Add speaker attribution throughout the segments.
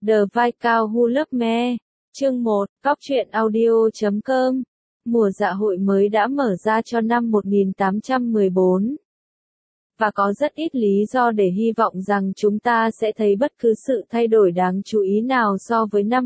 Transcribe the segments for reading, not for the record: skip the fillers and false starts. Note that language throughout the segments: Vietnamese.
Speaker 1: The Viscount Who Loved Me. Chương 1, Cóc truyện audio.com. Mùa dạ hội mới đã mở ra cho năm 1814. Và có rất ít lý do để hy vọng rằng chúng ta sẽ thấy bất cứ sự thay đổi đáng chú ý nào so với năm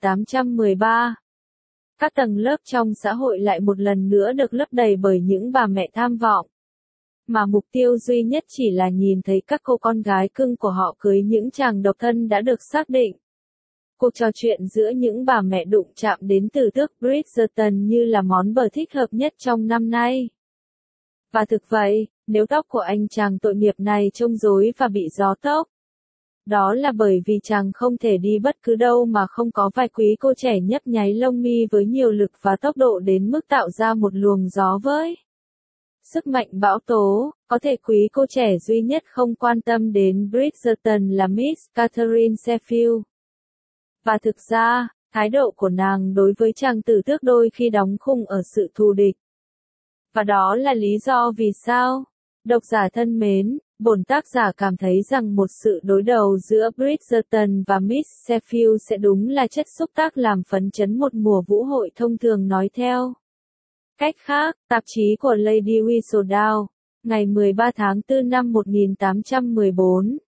Speaker 1: 1813. Các tầng lớp trong xã hội lại một lần nữa được lấp đầy bởi những bà mẹ tham vọng, mà mục tiêu duy nhất chỉ là nhìn thấy các cô con gái cưng của họ cưới những chàng độc thân đã được xác định. Cuộc trò chuyện giữa những bà mẹ đụng chạm đến từ tước Bridgerton như là món bờ thích hợp nhất trong năm nay. Và thực vậy, nếu tóc của anh chàng tội nghiệp này trông rối và bị gió tóc, đó là bởi vì chàng không thể đi bất cứ đâu mà không có vài quý cô trẻ nhấp nháy lông mi với nhiều lực và tốc độ đến mức tạo ra một luồng gió với sức mạnh bão tố. Có thể quý cô trẻ duy nhất không quan tâm đến Bridgerton là Miss Catherine Sheffield. Và thực ra, thái độ của nàng đối với chàng tử tước đôi khi đóng khung ở sự thù địch. Và đó là lý do vì sao, độc giả thân mến, bổn tác giả cảm thấy rằng một sự đối đầu giữa Bridgerton và Miss Sheffield sẽ đúng là chất xúc tác làm phấn chấn một mùa vũ hội thông thường nói theo. Cách khác, tạp chí của Lady Whistledown, ngày 13 tháng 4 năm 1814.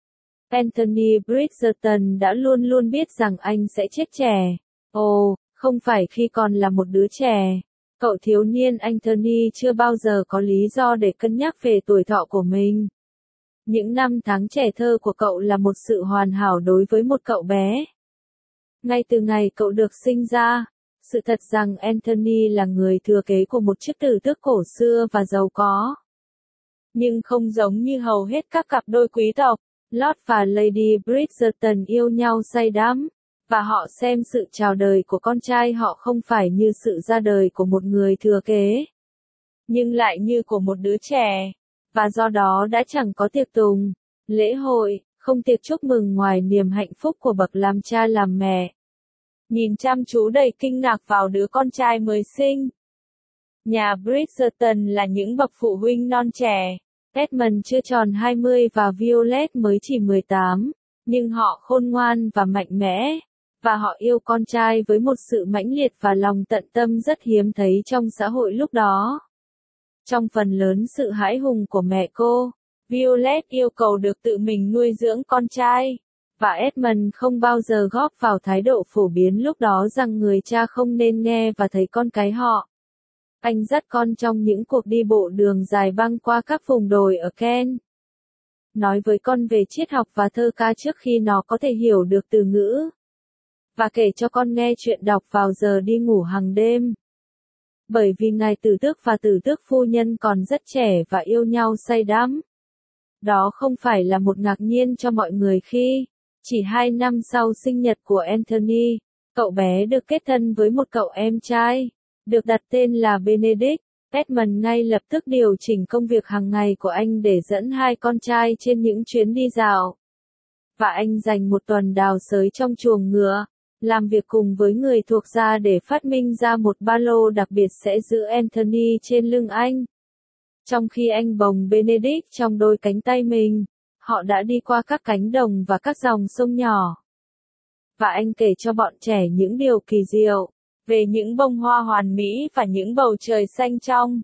Speaker 1: Anthony Bridgerton đã luôn luôn biết rằng anh sẽ chết trẻ. Ồ, không phải khi còn là một đứa trẻ. Cậu thiếu niên Anthony chưa bao giờ có lý do để cân nhắc về tuổi thọ của mình. Những năm tháng trẻ thơ của cậu là một sự hoàn hảo đối với một cậu bé. Ngay từ ngày cậu được sinh ra, sự thật rằng Anthony là người thừa kế của một chức tử tước cổ xưa và giàu có. Nhưng không giống như hầu hết các cặp đôi quý tộc, Lord và Lady Bridgerton yêu nhau say đắm, và họ xem sự chào đời của con trai họ không phải như sự ra đời của một người thừa kế, nhưng lại như của một đứa trẻ, và do đó đã chẳng có tiệc tùng, lễ hội, không tiệc chúc mừng ngoài niềm hạnh phúc của bậc làm cha làm mẹ. Nhìn chăm chú đầy kinh ngạc vào đứa con trai mới sinh. Nhà Bridgerton là những bậc phụ huynh non trẻ. Edmund chưa tròn 20 và Violet mới chỉ 18, nhưng họ khôn ngoan và mạnh mẽ, và họ yêu con trai với một sự mãnh liệt và lòng tận tâm rất hiếm thấy trong xã hội lúc đó. Trong phần lớn sự hãi hùng của mẹ cô, Violet yêu cầu được tự mình nuôi dưỡng con trai, và Edmund không bao giờ góp vào thái độ phổ biến lúc đó rằng người cha không nên nghe và thấy con cái họ. Anh dắt con trong những cuộc đi bộ đường dài băng qua các vùng đồi ở Kent. Nói với con về triết học và thơ ca trước khi nó có thể hiểu được từ ngữ. Và kể cho con nghe chuyện đọc vào giờ đi ngủ hàng đêm. Bởi vì ngài tử tước và tử tước phu nhân còn rất trẻ và yêu nhau say đắm. Đó không phải là một ngạc nhiên cho mọi người khi, chỉ 2 năm sau sinh nhật của Anthony, cậu bé được kết thân với một cậu em trai, được đặt tên là Benedict. Edmund ngay lập tức điều chỉnh công việc hàng ngày của anh để dẫn hai con trai trên những chuyến đi dạo. Và anh dành một tuần đào xới trong chuồng ngựa, làm việc cùng với người thuộc gia để phát minh ra một ba lô đặc biệt sẽ giữ Anthony trên lưng anh. Trong khi anh bồng Benedict trong đôi cánh tay mình, họ đã đi qua các cánh đồng và các dòng sông nhỏ. Và anh kể cho bọn trẻ những điều kỳ diệu, về những bông hoa hoàn mỹ và những bầu trời xanh trong.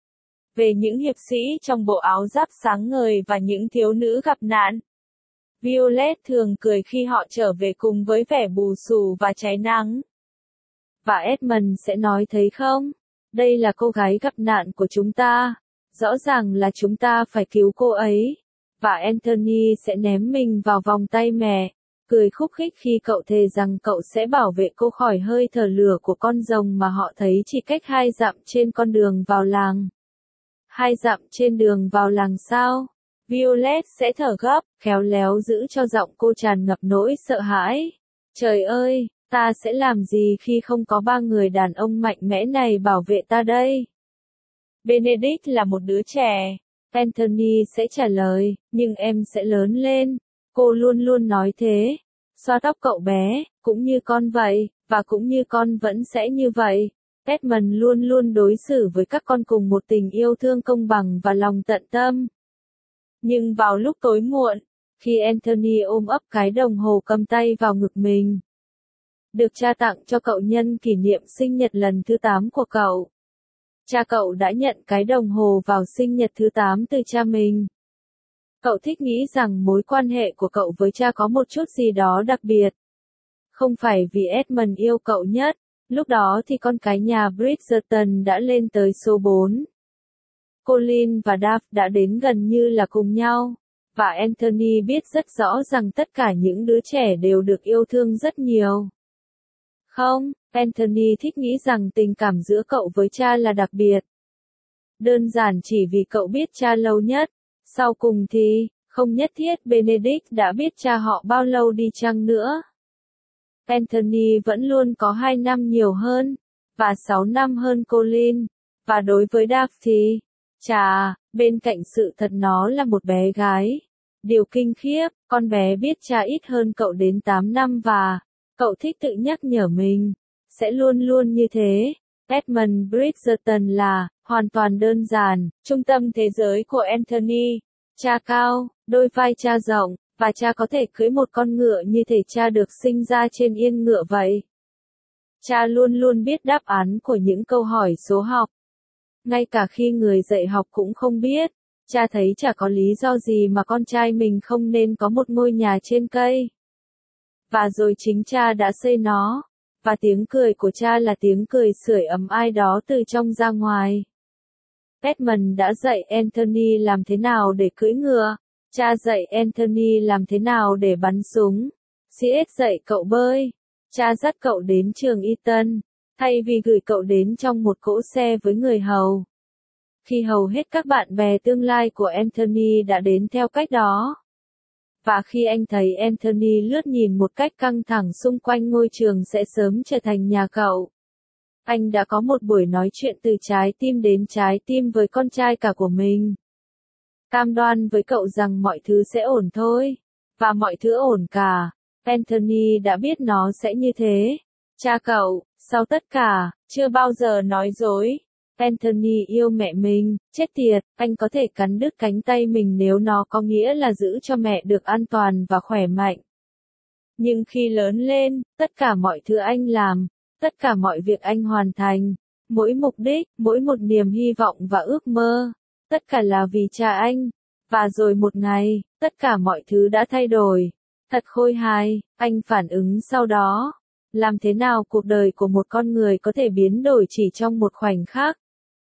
Speaker 1: Về những hiệp sĩ trong bộ áo giáp sáng ngời và những thiếu nữ gặp nạn. Violet thường cười khi họ trở về cùng với vẻ bù xù và cháy nắng. Và Edmund sẽ nói thấy không? Đây là cô gái gặp nạn của chúng ta. Rõ ràng là chúng ta phải cứu cô ấy. Và Anthony sẽ ném mình vào vòng tay mẹ, cười khúc khích khi cậu thề rằng cậu sẽ bảo vệ cô khỏi hơi thở lửa của con rồng mà họ thấy chỉ cách 2 dặm trên con đường vào làng. 2 dặm trên đường vào làng sao? Violet sẽ thở gấp, khéo léo giữ cho giọng cô tràn ngập nỗi sợ hãi. Trời ơi, ta sẽ làm gì khi không có 3 người đàn ông mạnh mẽ này bảo vệ ta đây? Benedict là một đứa trẻ. Anthony sẽ trả lời, nhưng em sẽ lớn lên. Cô luôn luôn nói thế. Xoa tóc cậu bé, cũng như con vậy, và cũng như con vẫn sẽ như vậy. Edmund luôn luôn đối xử với các con cùng một tình yêu thương công bằng và lòng tận tâm. Nhưng vào lúc tối muộn, Khi Anthony ôm ấp cái đồng hồ cầm tay vào ngực mình, được cha tặng cho cậu nhân kỷ niệm sinh nhật lần thứ 8 của cậu. Cha cậu đã nhận cái đồng hồ vào sinh nhật thứ 8 từ cha mình. Cậu thích nghĩ rằng mối quan hệ của cậu với cha có một chút gì đó đặc biệt. Không phải vì Edmund yêu cậu nhất, lúc đó thì con cái nhà Bridgerton đã lên tới số 4. Colin và Dav đã đến gần như là cùng nhau, và Anthony biết rất rõ rằng tất cả những đứa trẻ đều được yêu thương rất nhiều. Không, Anthony thích nghĩ rằng tình cảm giữa cậu với cha là đặc biệt. Đơn giản chỉ vì cậu biết cha lâu nhất, sau cùng thì, không nhất thiết Benedict đã biết cha họ bao lâu đi chăng nữa. Anthony vẫn luôn có 2 năm nhiều hơn, và 6 năm hơn Colin, và đối với Dav thì, chà, bên cạnh sự thật nó là một bé gái. Điều kinh khiếp, con bé biết cha ít hơn cậu đến 8 năm và, cậu thích tự nhắc nhở mình, sẽ luôn luôn như thế. Edmund Bridgerton là, hoàn toàn đơn giản, trung tâm thế giới của Anthony. Cha cao, đôi vai cha rộng, và cha có thể cưỡi một con ngựa như thể cha được sinh ra trên yên ngựa vậy. Cha luôn luôn biết đáp án của những câu hỏi số học. Ngay cả khi người dạy học cũng không biết, cha thấy chả có lý do gì mà con trai mình không nên có một ngôi nhà trên cây. Và rồi chính cha đã xây nó, và tiếng cười của cha là tiếng cười sưởi ấm ai đó từ trong ra ngoài. Edmund đã dạy Anthony làm thế nào để cưỡi ngựa, cha dạy Anthony làm thế nào để bắn súng, C.S. dạy cậu bơi, cha dắt cậu đến trường Eton, thay vì gửi cậu đến trong một cỗ xe với người hầu. Khi hầu hết các bạn bè tương lai của Anthony đã đến theo cách đó. Và khi anh thấy Anthony lướt nhìn một cách căng thẳng xung quanh ngôi trường sẽ sớm trở thành nhà cậu. Anh đã có một buổi nói chuyện từ trái tim đến trái tim với con trai cả của mình. Cam đoan với cậu rằng mọi thứ sẽ ổn thôi. Và mọi thứ ổn cả. Anthony đã biết nó sẽ như thế. Cha cậu, sau tất cả, chưa bao giờ nói dối. Anthony yêu mẹ mình, chết tiệt, anh có thể cắn đứt cánh tay mình nếu nó có nghĩa là giữ cho mẹ được an toàn và khỏe mạnh. Nhưng khi lớn lên, tất cả mọi thứ anh làm, tất cả mọi việc anh hoàn thành, mỗi mục đích, mỗi một niềm hy vọng và ước mơ, tất cả là vì cha anh. Và rồi một ngày, tất cả mọi thứ đã thay đổi. Thật khôi hài, anh phản ứng sau đó. Làm thế nào cuộc đời của một con người có thể biến đổi chỉ trong một khoảnh khắc?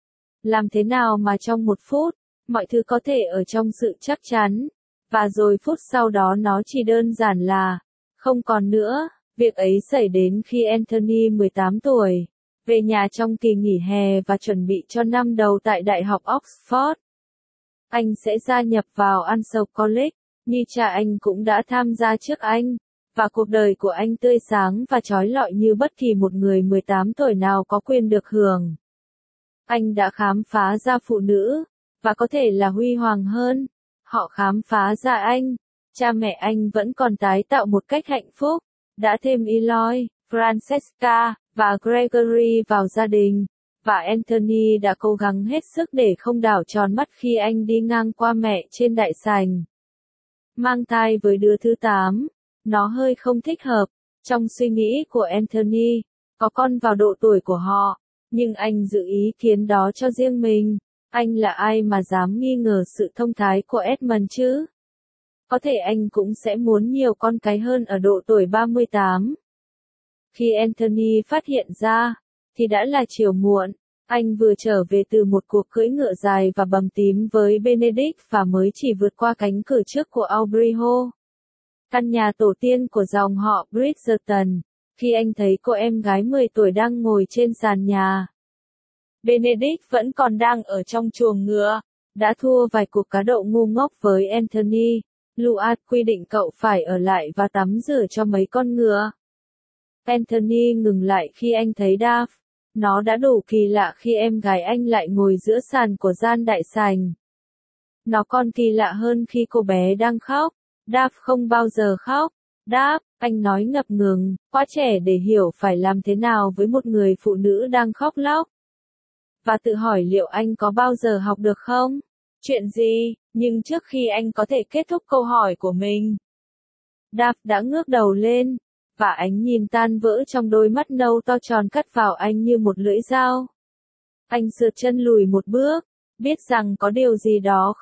Speaker 1: Làm thế nào mà trong một phút, mọi thứ có thể ở trong sự chắc chắn, và rồi phút sau đó nó chỉ đơn giản là, không còn nữa. Việc ấy xảy đến khi Anthony 18 tuổi, về nhà trong kỳ nghỉ hè và chuẩn bị cho năm đầu tại Đại học Oxford. Anh sẽ gia nhập vào Ansel College, như cha anh cũng đã tham gia trước anh, và cuộc đời của anh tươi sáng và chói lọi như bất kỳ một người 18 tuổi nào có quyền được hưởng. Anh đã khám phá ra phụ nữ, và có thể là huy hoàng hơn. Họ khám phá ra anh. Cha mẹ anh vẫn còn tái tạo một cách hạnh phúc, đã thêm Eloy, Francesca, và Gregory vào gia đình. Và Anthony đã cố gắng hết sức để không đảo tròn mắt khi anh đi ngang qua mẹ trên đại sảnh. Mang thai với đứa thứ 8, nó hơi không thích hợp, trong suy nghĩ của Anthony, có con vào độ tuổi của họ, nhưng anh giữ ý kiến đó cho riêng mình. Anh là ai mà dám nghi ngờ sự thông thái của Edmund chứ? Có thể anh cũng sẽ muốn nhiều con cái hơn ở độ tuổi 38. Khi Anthony phát hiện ra, thì đã là chiều muộn. Anh vừa trở về từ một cuộc cưỡi ngựa dài và bầm tím với Benedict và mới chỉ vượt qua cánh cửa trước của Aubrey Hall, căn nhà tổ tiên của dòng họ Bridgerton, khi anh thấy cô em gái 10 tuổi đang ngồi trên sàn nhà. Benedict vẫn còn đang ở trong chuồng ngựa, đã thua vài cuộc cá độ ngu ngốc với Anthony. Luat quy định cậu phải ở lại và tắm rửa cho mấy con ngựa. Anthony ngừng lại khi anh thấy Dav. Nó đã đủ kỳ lạ khi em gái anh lại ngồi giữa sàn của gian đại sảnh. Nó còn kỳ lạ hơn khi cô bé đang khóc. Dav không bao giờ khóc. Dav, anh nói ngập ngừng, quá trẻ để hiểu phải làm thế nào với một người phụ nữ đang khóc lóc. Và tự hỏi liệu anh có bao giờ học được không? Chuyện gì? Nhưng trước khi anh có thể kết thúc câu hỏi của mình, Dave đã ngước đầu lên, và ánh nhìn tan vỡ trong đôi mắt nâu to tròn cắt vào anh như một lưỡi dao. Anh sượt chân lùi một bước, biết rằng có điều gì đó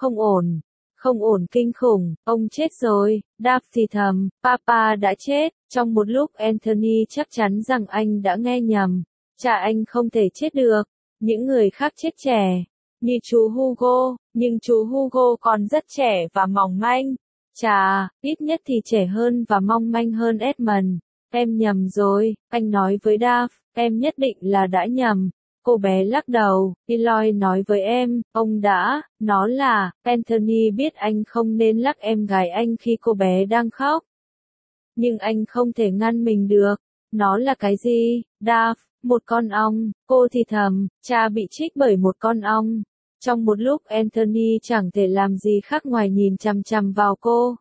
Speaker 1: không ổn kinh khủng, ông chết rồi, Dave thì thầm, Papa đã chết, trong một lúc Anthony chắc chắn rằng anh đã nghe nhầm, cha anh không thể chết được, những người khác chết trẻ, như chú Hugo, nhưng chú Hugo còn rất trẻ và mỏng manh. Chà, ít nhất thì trẻ hơn và mong manh hơn Edmund. Em nhầm rồi, anh nói với Dave, em nhất định là đã nhầm. Cô bé lắc đầu, Eloy nói với em, ông đã, nó là, Anthony biết anh không nên lắc em gái anh khi cô bé đang khóc. Nhưng anh không thể ngăn mình được. Nó là cái gì, Dave? Một con ong, cô thì thầm, cha bị trích bởi một con ong. Trong một lúc Anthony chẳng thể làm gì khác ngoài nhìn chằm chằm vào cô.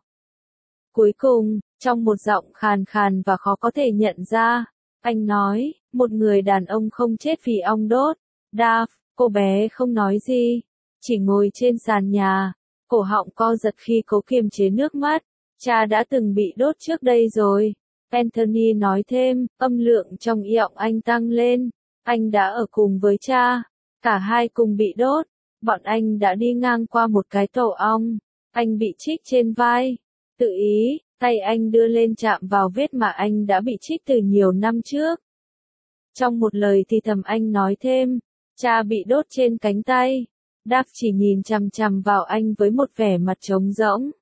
Speaker 1: Cuối cùng, trong một giọng khàn khàn và khó có thể nhận ra, anh nói, một người đàn ông không chết vì ong đốt. Dave, cô bé không nói gì, chỉ ngồi trên sàn nhà, cổ họng co giật khi cố kiềm chế nước mắt. Cha đã từng bị đốt trước đây rồi. Anthony nói thêm, âm lượng trong giọng anh tăng lên. Anh đã ở cùng với cha. Cả hai cùng bị đốt. Bọn anh đã đi ngang qua một cái tổ ong. Anh bị trích trên vai. Tự ý, tay anh đưa lên chạm vào vết mà anh đã bị trích từ nhiều năm trước. Trong một lời thì thầm anh nói thêm, cha bị đốt trên cánh tay. Dave chỉ nhìn chằm chằm vào anh với một vẻ mặt trống rỗng.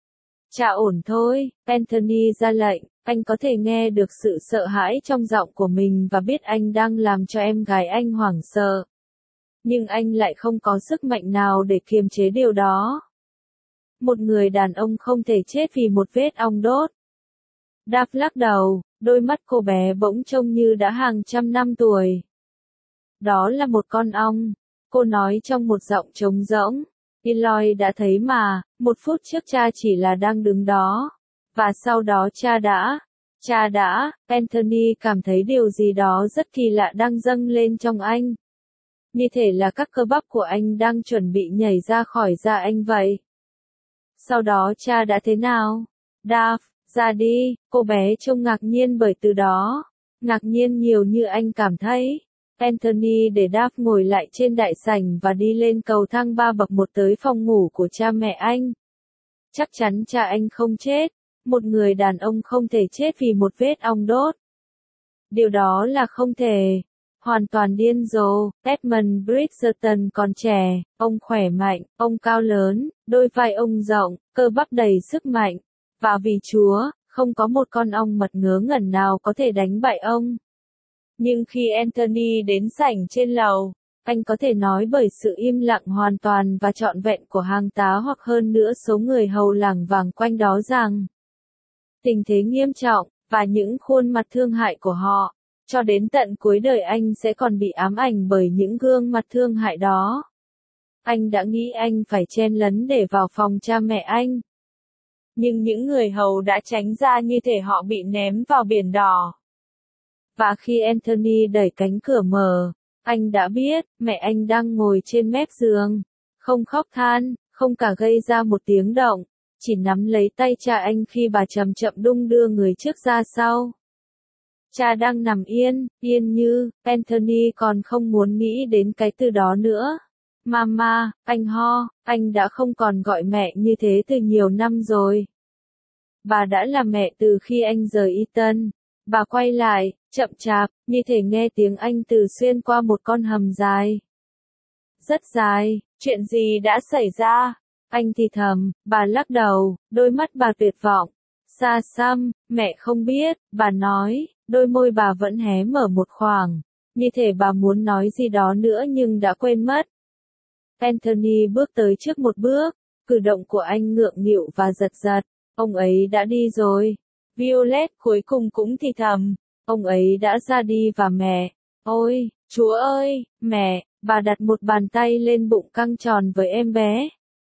Speaker 1: Cha ổn thôi, Anthony ra lệnh, anh có thể nghe được sự sợ hãi trong giọng của mình và biết anh đang làm cho em gái anh hoảng sợ. Nhưng anh lại không có sức mạnh nào để kiềm chế điều đó. Một người đàn ông không thể chết vì một vết ong đốt. Dave lắc đầu, đôi mắt cô bé bỗng trông như đã hàng trăm năm tuổi. Đó là một con ong, cô nói trong một giọng trống rỗng. Eloy đã thấy mà, một phút trước cha chỉ là đang đứng đó. Và sau đó cha đã, Anthony cảm thấy điều gì đó rất kỳ lạ đang dâng lên trong anh. Như thể là các cơ bắp của anh đang chuẩn bị nhảy ra khỏi da anh vậy. Sau đó cha đã thế nào? Dave, ra đi, cô bé trông ngạc nhiên bởi từ đó. Ngạc nhiên nhiều như anh cảm thấy. Anthony để Dave ngồi lại trên đại sảnh và đi lên cầu thang 3 bậc một tới phòng ngủ của cha mẹ anh. Chắc chắn cha anh không chết. Một người đàn ông không thể chết vì một vết ong đốt. Điều đó là không thể. Hoàn toàn điên rồ. Edmund Bridgerton còn trẻ, ông khỏe mạnh, ông cao lớn, đôi vai ông rộng, cơ bắp đầy sức mạnh. Và vì Chúa, không có một con ong mật ngớ ngẩn nào có thể đánh bại ông. Nhưng khi Anthony đến sảnh trên lầu, anh có thể nói bởi sự im lặng hoàn toàn và trọn vẹn của hàng tá hoặc hơn nữa số người hầu lảng vảng quanh đó rằng tình thế nghiêm trọng, và những khuôn mặt thương hại của họ, cho đến tận cuối đời anh sẽ còn bị ám ảnh bởi những gương mặt thương hại đó. Anh đã nghĩ anh phải chen lấn để vào phòng cha mẹ anh. Nhưng những người hầu đã tránh ra như thể họ bị ném vào biển đỏ. Và khi Anthony đẩy cánh cửa mở, anh đã biết, mẹ anh đang ngồi trên mép giường. Không khóc than, không cả gây ra một tiếng động, chỉ nắm lấy tay cha anh khi bà chậm chậm đung đưa người trước ra sau. Cha đang nằm yên như, Anthony còn không muốn nghĩ đến cái từ đó nữa. Mama, anh ho, anh đã không còn gọi mẹ như thế từ nhiều năm rồi. Bà đã là mẹ từ khi anh rời Eton. Bà quay lại, chậm chạp, như thể nghe tiếng anh từ xuyên qua một con hầm dài. Rất dài, chuyện gì đã xảy ra? Anh thì thầm, bà lắc đầu, đôi mắt bà tuyệt vọng. Xa xăm, mẹ không biết, bà nói, đôi môi bà vẫn hé mở một khoảng, như thể bà muốn nói gì đó nữa nhưng đã quên mất. Anthony bước tới trước một bước, cử động của anh ngượng nghịu và giật giật, ông ấy đã đi rồi. Violet cuối cùng cũng thì thầm, ông ấy đã ra đi và mẹ, ôi, Chúa ơi, mẹ, bà đặt một bàn tay lên bụng căng tròn với em bé.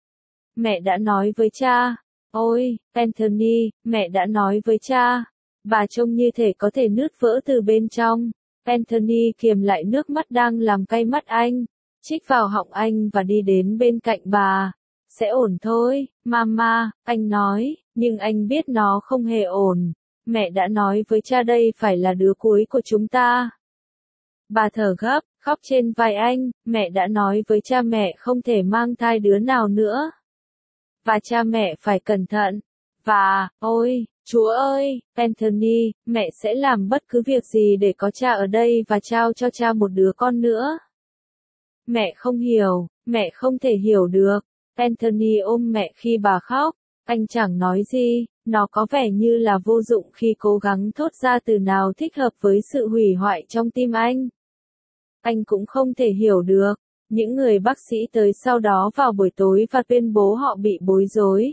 Speaker 1: Mẹ đã nói với cha, ôi, Anthony, mẹ đã nói với cha. Bà trông như thể có thể nứt vỡ từ bên trong. Anthony kiềm lại nước mắt đang làm cay mắt anh. chích vào họng anh và đi đến bên cạnh bà. Sẽ ổn thôi, mama, anh nói, nhưng anh biết nó không hề ổn. Mẹ đã nói với cha đây phải là đứa cuối của chúng ta. Bà thở gấp, khóc trên vai anh, mẹ đã nói với cha mẹ không thể mang thai đứa nào nữa. Và cha mẹ phải cẩn thận. Và, ôi, Chúa ơi, Anthony, mẹ sẽ làm bất cứ việc gì để có cha ở đây và trao cho cha một đứa con nữa. Mẹ không hiểu, mẹ không thể hiểu được. Anthony ôm mẹ khi bà khóc. Anh chẳng nói gì, nó có vẻ như là vô dụng khi cố gắng thốt ra từ nào thích hợp với sự hủy hoại trong tim anh. Anh cũng không thể hiểu được. Những người bác sĩ tới sau đó vào buổi tối và tuyên bố họ bị bối rối.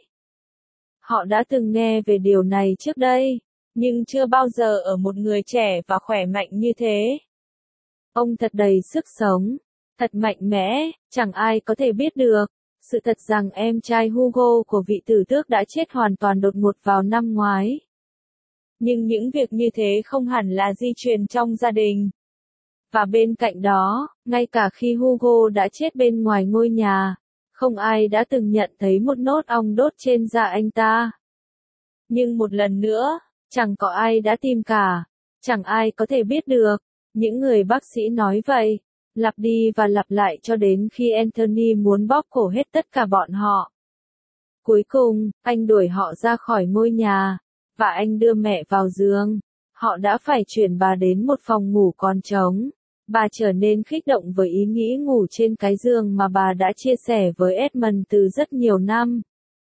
Speaker 1: Họ đã từng nghe về điều này trước đây, nhưng chưa bao giờ ở một người trẻ và khỏe mạnh như thế. Ông thật đầy sức sống, thật mạnh mẽ, chẳng ai có thể biết được. Sự thật rằng em trai Hugo của vị tử tước đã chết hoàn toàn đột ngột vào năm ngoái. Nhưng những việc như thế không hẳn là di truyền trong gia đình. Và bên cạnh đó, ngay cả khi Hugo đã chết bên ngoài ngôi nhà, không ai đã từng nhận thấy một nốt ong đốt trên da anh ta. Nhưng một lần nữa, chẳng có ai đã tìm cả, chẳng ai có thể biết được. Những người bác sĩ nói vậy, lặp đi và lặp lại cho đến khi Anthony muốn bóp cổ hết tất cả bọn họ. Cuối cùng, anh đuổi họ ra khỏi ngôi nhà, và anh đưa mẹ vào giường. Họ đã phải chuyển bà đến một phòng ngủ còn trống. Bà trở nên kích động với ý nghĩ ngủ trên cái giường mà bà đã chia sẻ với Edmund từ rất nhiều năm.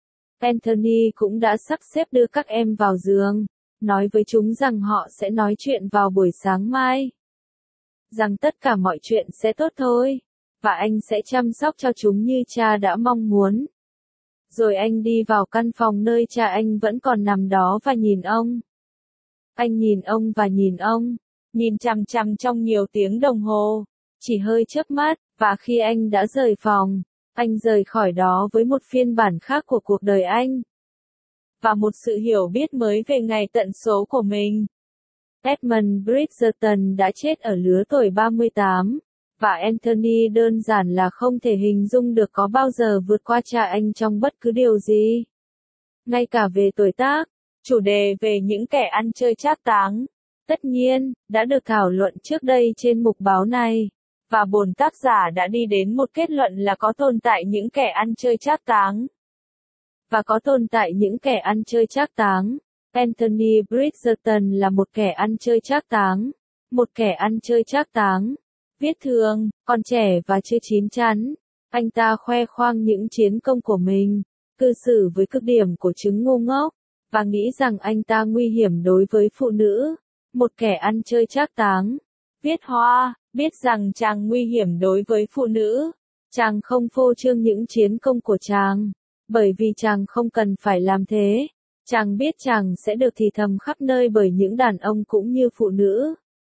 Speaker 1: Anthony cũng đã sắp xếp đưa các em vào giường, nói với chúng rằng họ sẽ nói chuyện vào buổi sáng mai. Rằng tất cả mọi chuyện sẽ tốt thôi, và anh sẽ chăm sóc cho chúng như cha đã mong muốn. Rồi anh đi vào căn phòng nơi cha anh vẫn còn nằm đó và nhìn ông. Anh nhìn ông và nhìn chằm chằm trong nhiều tiếng đồng hồ, chỉ hơi chớp mắt, và khi anh đã rời phòng, anh rời khỏi đó với một phiên bản khác của cuộc đời anh. Và một sự hiểu biết mới về ngày tận số của mình. Edmund Bridgerton đã chết ở lứa tuổi 38, và Anthony đơn giản là không thể hình dung được có bao giờ vượt qua cha anh trong bất cứ điều gì. Ngay cả về tuổi tác, chủ đề về những kẻ ăn chơi trác táng, tất nhiên, đã được thảo luận trước đây trên mục báo này, và bổn tác giả đã đi đến một kết luận là có tồn tại những kẻ ăn chơi trác táng. Và có tồn tại những kẻ ăn chơi trác táng. Anthony Bridgerton là một kẻ ăn chơi trác táng. Một kẻ ăn chơi trác táng. Viết thường, còn trẻ và chưa chín chắn. Anh ta khoe khoang những chiến công của mình, cư xử với cực điểm của chứng ngu ngốc, và nghĩ rằng anh ta nguy hiểm đối với phụ nữ. Một kẻ ăn chơi trác táng. Viết hoa, biết rằng chàng nguy hiểm đối với phụ nữ. Chàng không phô trương những chiến công của chàng, bởi vì chàng không cần phải làm thế. Chàng biết chàng sẽ được thì thầm khắp nơi bởi những đàn ông cũng như phụ nữ.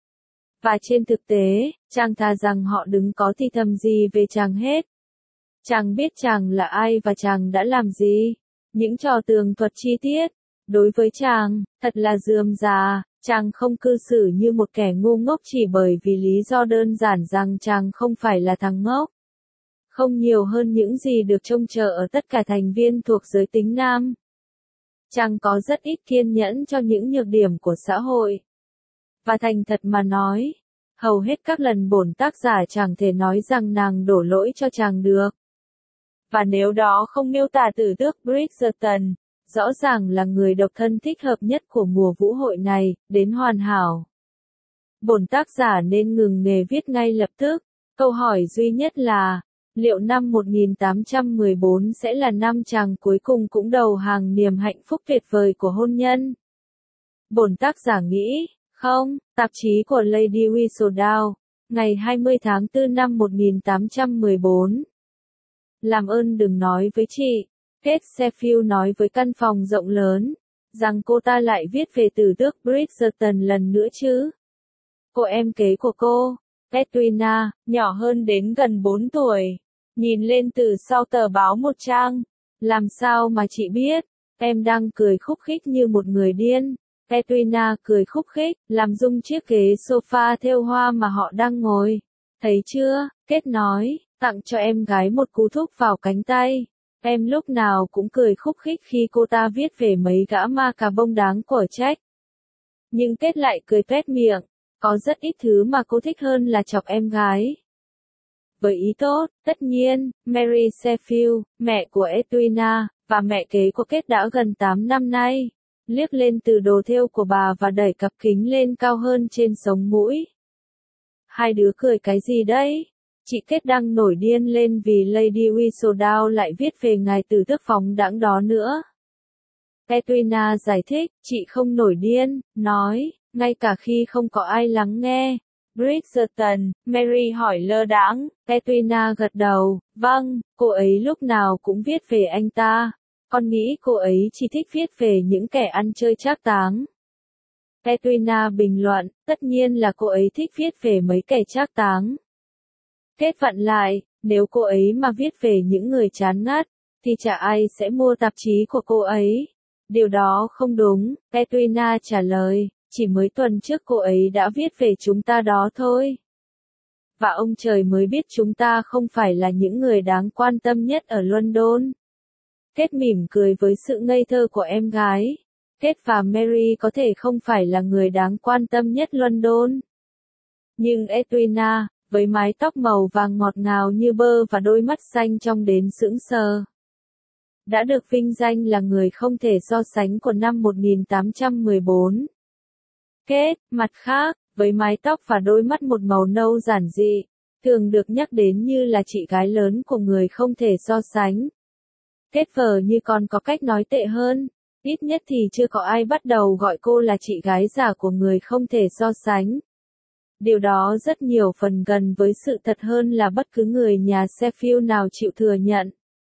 Speaker 1: Và trên thực tế, chàng thà rằng họ đừng có thì thầm gì về chàng hết. Chàng biết chàng là ai và chàng đã làm gì. Những trò tường thuật chi tiết. Đối với chàng, thật là rườm rà. Chàng không cư xử như một kẻ ngu ngốc chỉ bởi vì lý do đơn giản rằng chàng không phải là thằng ngốc. Không nhiều hơn những gì được trông chờ ở tất cả thành viên thuộc giới tính nam. Chàng có rất ít kiên nhẫn cho những nhược điểm của xã hội. Và thành thật mà nói, hầu hết các lần bổn tác giả chẳng thể nói rằng nàng đổ lỗi cho chàng được. Và nếu đó không miêu tả tử tước Bridgerton, rõ ràng là người độc thân thích hợp nhất của mùa vũ hội này, đến hoàn hảo. Bổn tác giả nên ngừng nghề viết ngay lập tức. Câu hỏi duy nhất là, liệu năm 1814 sẽ là năm chàng cuối cùng cũng đầu hàng niềm hạnh phúc tuyệt vời của hôn nhân? Bổn tác giả nghĩ, không. Tạp chí của Lady Whistledown, ngày 20 tháng 4 năm 1814. Làm ơn đừng nói với chị. Kate Sheffield nói với căn phòng rộng lớn, rằng cô ta lại viết về tử tước Bridgerton lần nữa chứ. Cô em kế của cô, Edwina, nhỏ hơn đến gần 4 tuổi, nhìn lên từ sau tờ báo một trang. Làm sao mà chị biết? Em đang cười khúc khích như một người điên. Edwina cười khúc khích, làm rung chiếc ghế sofa thêu hoa mà họ đang ngồi. Thấy chưa? Kate nói, tặng cho em gái một cú thúc vào cánh tay. Em lúc nào cũng cười khúc khích khi cô ta viết về mấy gã ma cà bông đáng của Jack. Nhưng Kết lại cười tuét miệng, có rất ít thứ mà cô thích hơn là chọc em gái. Với ý tốt, tất nhiên, Mary Sheffield, mẹ của Edwina, và mẹ kế của Kết đã gần 8 năm nay, liếc lên từ đồ thêu của bà và đẩy cặp kính lên cao hơn trên sống mũi. Hai đứa cười cái gì đấy? Chị Kết đang nổi điên lên vì Lady Whistledown lại viết về ngài tử tước phóng đãng đó nữa. Edwina giải thích, chị không nổi điên, nói, ngay cả khi không có ai lắng nghe. Bridgerton, Mary hỏi lơ đãng, Edwina gật đầu, vâng, cô ấy lúc nào cũng viết về anh ta. Con nghĩ cô ấy chỉ thích viết về những kẻ ăn chơi trác táng. Edwina bình luận, tất nhiên là cô ấy thích viết về mấy kẻ trác táng. Kết vặn lại, nếu cô ấy mà viết về những người chán ngắt, thì chả ai sẽ mua tạp chí của cô ấy. Điều đó không đúng, Edwina trả lời, chỉ mới tuần trước cô ấy đã viết về chúng ta đó thôi. Và ông trời mới biết chúng ta không phải là những người đáng quan tâm nhất ở London. Kết mỉm cười với sự ngây thơ của em gái. Kết và Mary có thể không phải là người đáng quan tâm nhất London. Nhưng Edwina, với mái tóc màu vàng ngọt ngào như bơ và đôi mắt xanh trong đến sững sờ, đã được vinh danh là người không thể so sánh của năm 1814. Kết, mặt khác, với mái tóc và đôi mắt một màu nâu giản dị, thường được nhắc đến như là chị gái lớn của người không thể so sánh. Kết vờ như còn có cách nói tệ hơn, ít nhất thì chưa có ai bắt đầu gọi cô là chị gái già của người không thể so sánh. Điều đó rất nhiều phần gần với sự thật hơn là bất cứ người nhà Sheffield nào chịu thừa nhận.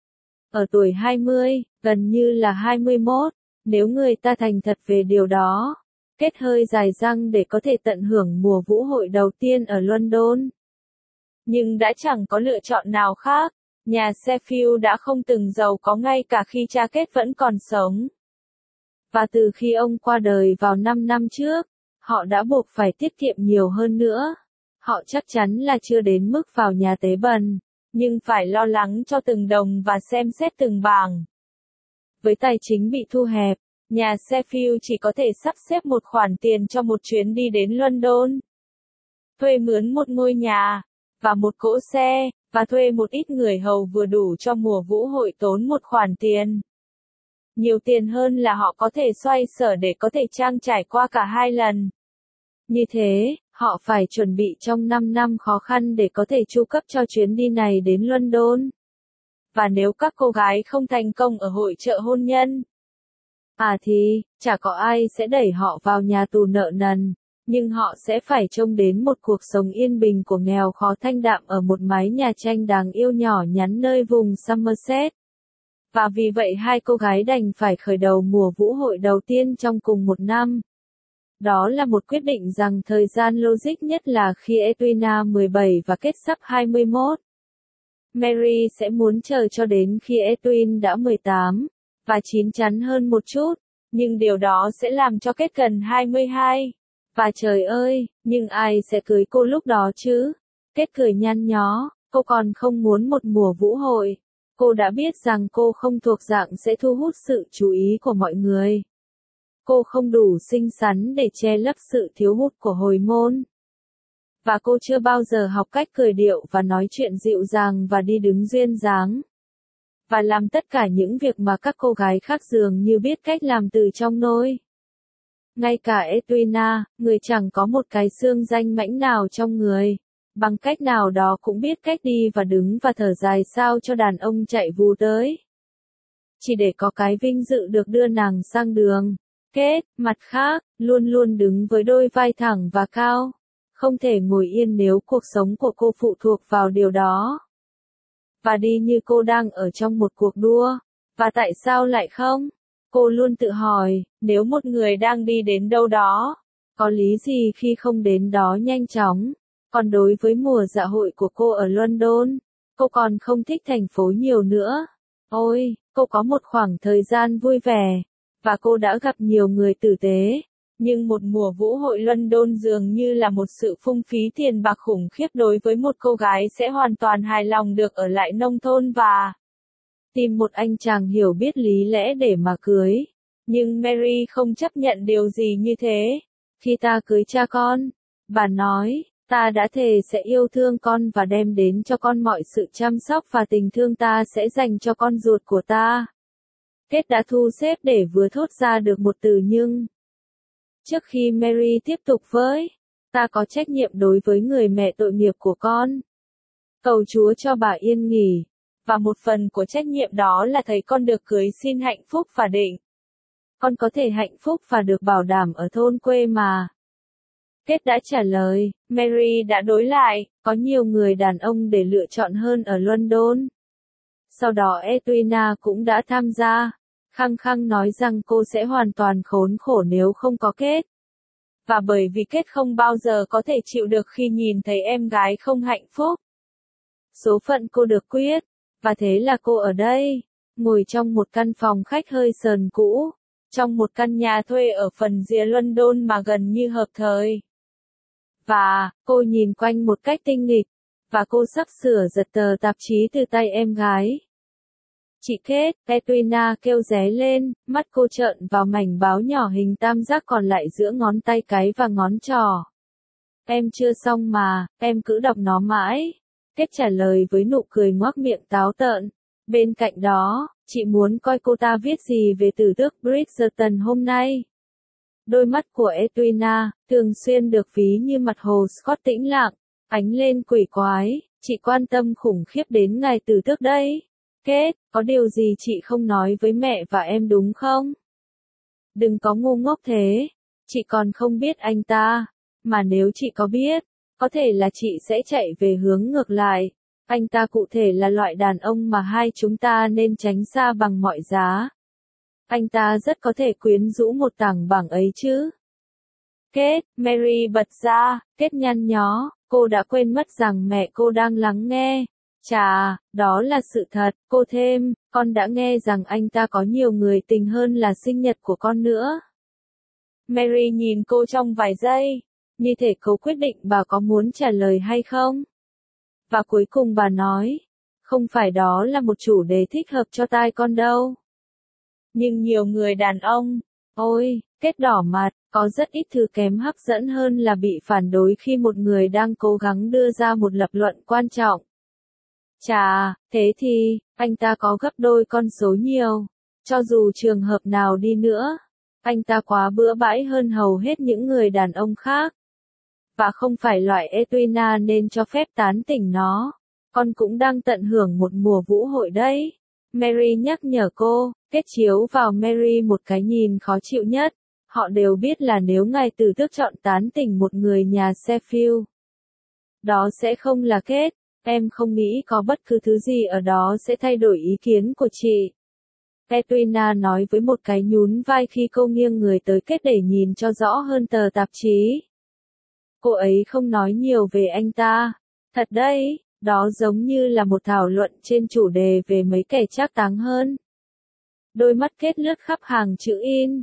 Speaker 1: Ở tuổi 20, gần như là 21, nếu người ta thành thật về điều đó, Kết hơi dài răng để có thể tận hưởng mùa vũ hội đầu tiên ở London. Nhưng đã chẳng có lựa chọn nào khác, nhà Sheffield đã không từng giàu có ngay cả khi cha Kết vẫn còn sống. Và từ khi ông qua đời vào 5 năm trước, họ đã buộc phải tiết kiệm nhiều hơn nữa. Họ chắc chắn là chưa đến mức vào nhà tế bần, nhưng phải lo lắng cho từng đồng và xem xét từng bảng. Với tài chính bị thu hẹp, nhà Sheffield chỉ có thể sắp xếp một khoản tiền cho một chuyến đi đến London. Thuê mướn một ngôi nhà, và một cỗ xe, và thuê một ít người hầu vừa đủ cho mùa vũ hội tốn một khoản tiền. Nhiều tiền hơn là họ có thể xoay sở để có thể trang trải qua cả hai lần. Như thế, họ phải chuẩn bị trong 5 năm khó khăn để có thể chu cấp cho chuyến đi này đến London. Và nếu các cô gái không thành công ở hội chợ hôn nhân, thì, chả có ai sẽ đẩy họ vào nhà tù nợ nần, nhưng họ sẽ phải trông đến một cuộc sống yên bình của nghèo khó thanh đạm ở một mái nhà tranh đáng yêu nhỏ nhắn nơi vùng Somerset. Và vì vậy hai cô gái đành phải khởi đầu mùa vũ hội đầu tiên trong cùng một năm. Đó là một quyết định rằng thời gian logic nhất là khi Edwina 17 và Kết sắp 21. Mary sẽ muốn chờ cho đến khi Edwin đã 18, và chín chắn hơn một chút, nhưng điều đó sẽ làm cho Kết gần 22. Và trời ơi, nhưng ai sẽ cưới cô lúc đó chứ? Kết cười nhăn nhó, cô còn không muốn một mùa vũ hội. Cô đã biết rằng cô không thuộc dạng sẽ thu hút sự chú ý của mọi người. Cô không đủ xinh xắn để che lấp sự thiếu hụt của hồi môn. Và cô chưa bao giờ học cách cười điệu và nói chuyện dịu dàng và đi đứng duyên dáng. Và làm tất cả những việc mà các cô gái khác dường như biết cách làm từ trong nôi. Ngay cả Edwina, người chẳng có một cái xương danh mãnh nào trong người, bằng cách nào đó cũng biết cách đi và đứng và thở dài sao cho đàn ông chạy vù tới. Chỉ để có cái vinh dự được đưa nàng sang đường. Kết, mặt khác, luôn luôn đứng với đôi vai thẳng và cao. Không thể ngồi yên nếu cuộc sống của cô phụ thuộc vào điều đó. Và đi như cô đang ở trong một cuộc đua. Và tại sao lại không? Cô luôn tự hỏi, nếu một người đang đi đến đâu đó, có lý gì khi không đến đó nhanh chóng? Còn đối với mùa dạ hội của cô ở London, cô còn không thích thành phố nhiều nữa. Ôi, cô có một khoảng thời gian vui vẻ, và cô đã gặp nhiều người tử tế, Nhưng một mùa vũ hội London dường như là một sự phung phí tiền bạc khủng khiếp đối với một cô gái sẽ hoàn toàn hài lòng được ở lại nông thôn và tìm một anh chàng hiểu biết lý lẽ để mà cưới. Nhưng Mary không chấp nhận điều gì như thế. Khi ta cưới cha con, bà nói, ta đã thề sẽ yêu thương con và đem đến cho con mọi sự chăm sóc và tình thương ta sẽ dành cho con ruột của ta. Kết đã thu xếp để vừa thốt ra được một từ nhưng. Trước khi Mary tiếp tục với, ta có trách nhiệm đối với người mẹ tội nghiệp của con. Cầu Chúa cho bà yên nghỉ. Và một phần của trách nhiệm đó là thấy con được cưới xin hạnh phúc và định. Con có thể hạnh phúc và được bảo đảm ở thôn quê mà. Kết đã trả lời, Mary đã đối lại, có nhiều người đàn ông để lựa chọn hơn ở London. Sau đó Edwina cũng đã tham gia, khăng khăng nói rằng cô sẽ hoàn toàn khốn khổ nếu không có Kết. Và bởi vì Kết không bao giờ có thể chịu được khi nhìn thấy em gái không hạnh phúc. Số phận cô được quyết, và thế là cô ở đây, ngồi trong một căn phòng khách hơi sờn cũ, trong một căn nhà thuê ở phần rìa London mà gần như hợp thời. Và, cô nhìn quanh một cách tinh nghịch, và cô sắp sửa giật tờ tạp chí từ tay em gái. Chị Kate, Edwina kêu ré lên, mắt cô trợn vào mảnh báo nhỏ hình tam giác còn lại giữa ngón tay cái và ngón trỏ. Em chưa xong mà, em cứ đọc nó mãi. Kate trả lời với nụ cười ngoác miệng táo tợn. Bên cạnh đó, chị muốn coi cô ta viết gì về tử tước Bridgerton hôm nay. Đôi mắt của Edwina, thường xuyên được ví như mặt hồ Scott tĩnh lặng, ánh lên quỷ quái, chị quan tâm khủng khiếp đến ngài tử tước đấy. Kate, có điều gì chị không nói với mẹ và em đúng không? Đừng có ngu ngốc thế, chị còn không biết anh ta, mà nếu chị có biết, có thể là chị sẽ chạy về hướng ngược lại. Anh ta cụ thể là loại đàn ông mà hai chúng ta nên tránh xa bằng mọi giá. Anh ta rất có thể quyến rũ một tảng bảng ấy chứ. Kate, Mary bật ra, Kate nhăn nhó, cô đã quên mất rằng mẹ cô đang lắng nghe. Chà, đó là sự thật, cô thêm, con đã nghe rằng anh ta có nhiều người tình hơn là sinh nhật của con nữa. Mary nhìn cô trong vài giây, như thể cô quyết định bà có muốn trả lời hay không. Và cuối cùng bà nói, không phải đó là một chủ đề thích hợp cho tai con đâu. Nhưng nhiều người đàn ông, ôi, Kết đỏ mặt, có rất ít thứ kém hấp dẫn hơn là bị phản đối khi một người đang cố gắng đưa ra một lập luận quan trọng. Chà, thế thì, anh ta có gấp đôi con số nhiều. Cho dù trường hợp nào đi nữa, anh ta quá bừa bãi hơn hầu hết những người đàn ông khác. Và không phải loại Edwina nên cho phép tán tỉnh nó. Con cũng đang tận hưởng một mùa vũ hội đấy. Mary nhắc nhở cô, Kết chiếu vào Mary một cái nhìn khó chịu nhất. Họ đều biết là nếu ngài tử tước chọn tán tỉnh một người nhà Sheffield, đó sẽ không là Kết. Em không nghĩ có bất cứ thứ gì ở đó sẽ thay đổi ý kiến của chị. Edwina nói với một cái nhún vai khi cô nghiêng người tới Kết để nhìn cho rõ hơn tờ tạp chí. Cô ấy không nói nhiều về anh ta. Thật đấy, đó giống như là một thảo luận trên chủ đề về mấy kẻ trác táng hơn. Đôi mắt Kết lướt khắp hàng chữ in.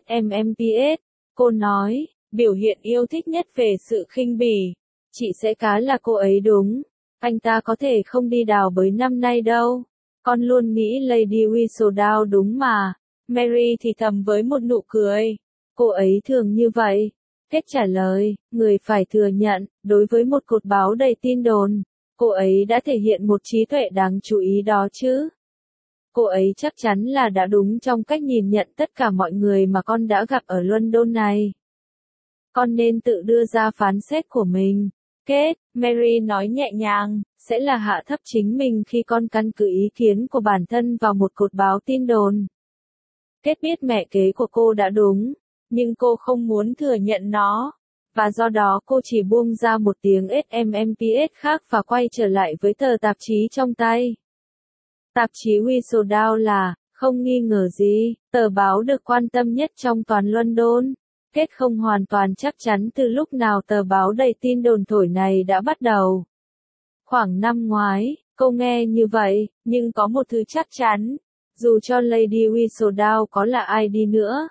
Speaker 1: SMMPS, cô nói, biểu hiện yêu thích nhất về sự khinh bỉ. Chị sẽ cá là cô ấy đúng. Anh ta có thể không đi đào bới năm nay đâu. Con luôn nghĩ Lady Whistledown đúng mà. Mary thì thầm với một nụ cười. Cô ấy thường như vậy. Kết trả lời, người phải thừa nhận, đối với một cột báo đầy tin đồn, cô ấy đã thể hiện một trí tuệ đáng chú ý đó chứ. Cô ấy chắc chắn là đã đúng trong cách nhìn nhận tất cả mọi người mà con đã gặp ở London này. Con nên tự đưa ra phán xét của mình. Kate, Mary nói nhẹ nhàng, sẽ là hạ thấp chính mình khi con căn cứ ý kiến của bản thân vào một cột báo tin đồn. Kate biết mẹ kế của cô đã đúng, nhưng cô không muốn thừa nhận nó, và do đó cô chỉ buông ra một tiếng SMMPS khác và quay trở lại với tờ tạp chí trong tay. Tạp chí Whistledown là, không nghi ngờ gì, tờ báo được quan tâm nhất trong toàn London. Kết không hoàn toàn chắc chắn từ lúc nào tờ báo đầy tin đồn thổi này đã bắt đầu. Khoảng năm ngoái, cô nghe như vậy, nhưng có một thứ chắc chắn, dù cho Lady Whistledown có là ai đi nữa,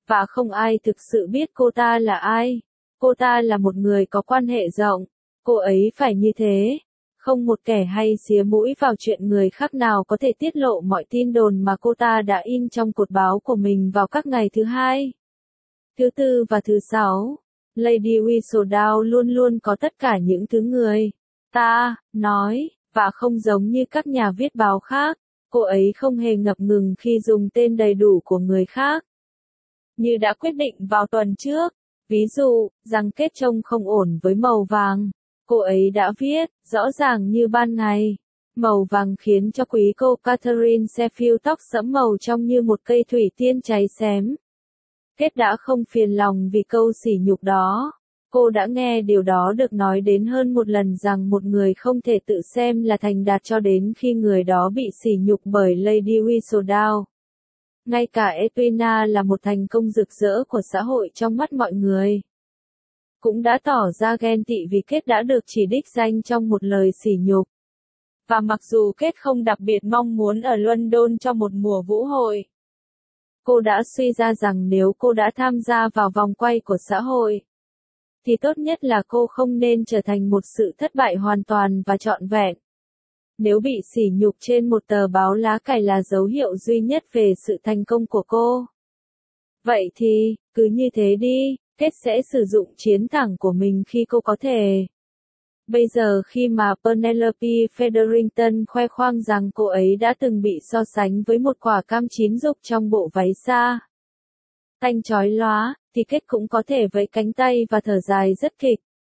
Speaker 1: Và không ai thực sự biết cô ta là ai. Cô ta là một người có quan hệ rộng. Cô ấy phải như thế. Không một kẻ hay xía mũi vào chuyện người khác nào có thể tiết lộ mọi tin đồn mà cô ta đã in trong cột báo của mình vào các ngày thứ Hai, thứ Tư và thứ Sáu. Lady Whistledown luôn luôn có tất cả những thứ người ta nói, và không giống như các nhà viết báo khác, cô ấy không hề ngập ngừng khi dùng tên đầy đủ của người khác. Như đã quyết định vào tuần trước, ví dụ, rằng kết trông không ổn với màu vàng. Cô ấy đã viết, rõ ràng như ban ngày. Màu vàng khiến cho quý cô Catherine Sheffield tóc sẫm màu trông như một cây thủy tiên cháy xém. Kết đã không phiền lòng vì câu sỉ nhục đó. Cô đã nghe điều đó được nói đến hơn một lần rằng một người không thể tự xem là thành đạt cho đến khi người đó bị sỉ nhục bởi Lady Whistledown. Ngay cả Edwina là một thành công rực rỡ của xã hội trong mắt mọi người, cũng đã tỏ ra ghen tị vì Kết đã được chỉ đích danh trong một lời sỉ nhục. Và mặc dù Kết không đặc biệt mong muốn ở London cho một mùa vũ hội, cô đã suy ra rằng nếu cô đã tham gia vào vòng quay của xã hội, thì tốt nhất là cô không nên trở thành một sự thất bại hoàn toàn và trọn vẹn. Nếu bị sỉ nhục trên một tờ báo lá cải là dấu hiệu duy nhất về sự thành công của cô, vậy thì, cứ như thế đi, Kết sẽ sử dụng chiến thẳng của mình khi cô có thể. Bây giờ khi mà Penelope Featherington khoe khoang rằng cô ấy đã từng bị so sánh với một quả cam chín rục trong bộ váy xa tanh chói lóa, thì Kết cũng có thể vẫy cánh tay và thở dài rất kịch.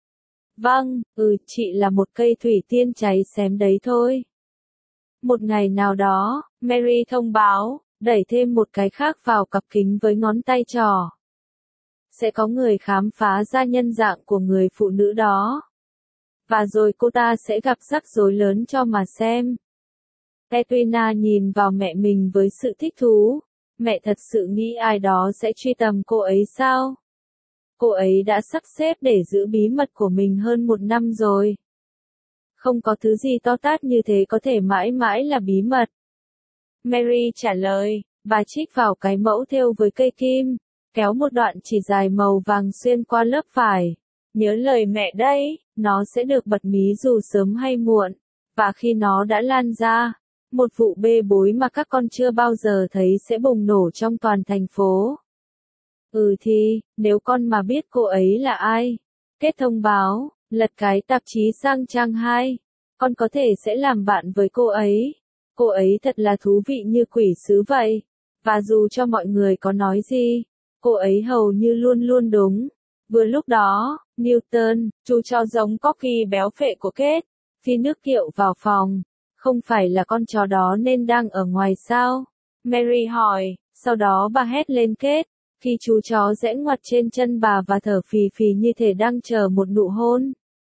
Speaker 1: Vâng, chị là một cây thủy tiên cháy xém đấy thôi. Một ngày nào đó, Mary thông báo, đẩy thêm một cái khác vào cặp kính với ngón tay trỏ. Sẽ có người khám phá ra nhân dạng của người phụ nữ đó. Và rồi cô ta sẽ gặp rắc rối lớn cho mà xem. Edwina nhìn vào mẹ mình với sự thích thú. Mẹ thật sự nghĩ ai đó sẽ truy tầm cô ấy sao? Cô ấy đã sắp xếp để giữ bí mật của mình hơn 1 năm rồi. Không có thứ gì to tát như thế có thể mãi mãi là bí mật. Mary trả lời, bà trích vào cái mẫu thêu với cây kim, kéo một đoạn chỉ dài màu vàng xuyên qua lớp vải. Nhớ lời mẹ đấy, nó sẽ được bật mí dù sớm hay muộn. Và khi nó đã lan ra, một vụ bê bối mà các con chưa bao giờ thấy sẽ bùng nổ trong toàn thành phố. Thì, nếu con mà biết cô ấy là ai, Kết thông báo, lật cái tạp chí sang trang 2, con có thể sẽ làm bạn với cô ấy. Cô ấy thật là thú vị như quỷ sứ vậy. Và dù cho mọi người có nói gì, cô ấy hầu như luôn luôn đúng. Vừa lúc đó, Newton, chú chó giống Corky béo phệ của Kết, phi nước kiệu vào phòng. Không phải là con chó đó nên đang ở ngoài sao? Mary hỏi, sau đó bà hét lên Kết, khi chú chó giãy ngoặt trên chân bà và thở phì phì như thể đang chờ một nụ hôn.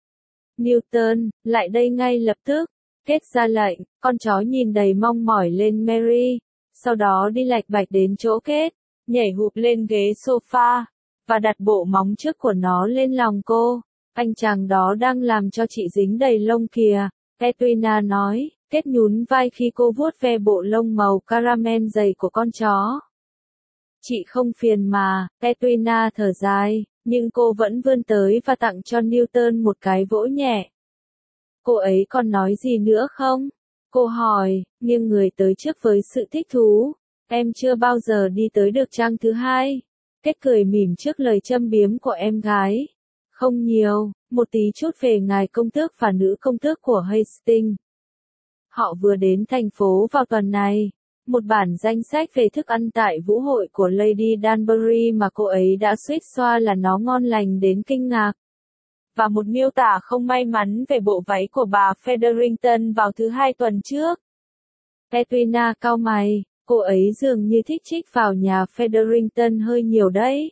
Speaker 1: Newton, lại đây ngay lập tức. Kết ra lệnh, con chó nhìn đầy mong mỏi lên Mary, sau đó đi lạch bạch đến chỗ Kết, nhảy hụp lên ghế sofa, và đặt bộ móng trước của nó lên lòng cô. Anh chàng đó đang làm cho chị dính đầy lông kìa, Edwina nói. Kết nhún vai khi cô vuốt ve bộ lông màu caramel dày của con chó. Chị không phiền mà, Edwina thở dài, nhưng cô vẫn vươn tới và tặng cho Newton một cái vỗ nhẹ. Cô ấy còn nói gì nữa không? Cô hỏi, nghiêng người tới trước với sự thích thú. Em chưa bao giờ đi tới được trang thứ 2. Kết cười mỉm trước lời châm biếm của em gái. Không nhiều, một tí chút về ngài công tước và nữ công tước của Hastings. Họ vừa đến thành phố vào tuần này. Một bản danh sách về thức ăn tại vũ hội của Lady Danbury mà cô ấy đã suýt xoa là nó ngon lành đến kinh ngạc. Và một miêu tả không may mắn về bộ váy của bà Featherington vào thứ 2 tuần trước. Edwina cau mày, cô ấy dường như thích trích vào nhà Featherington hơi nhiều đấy.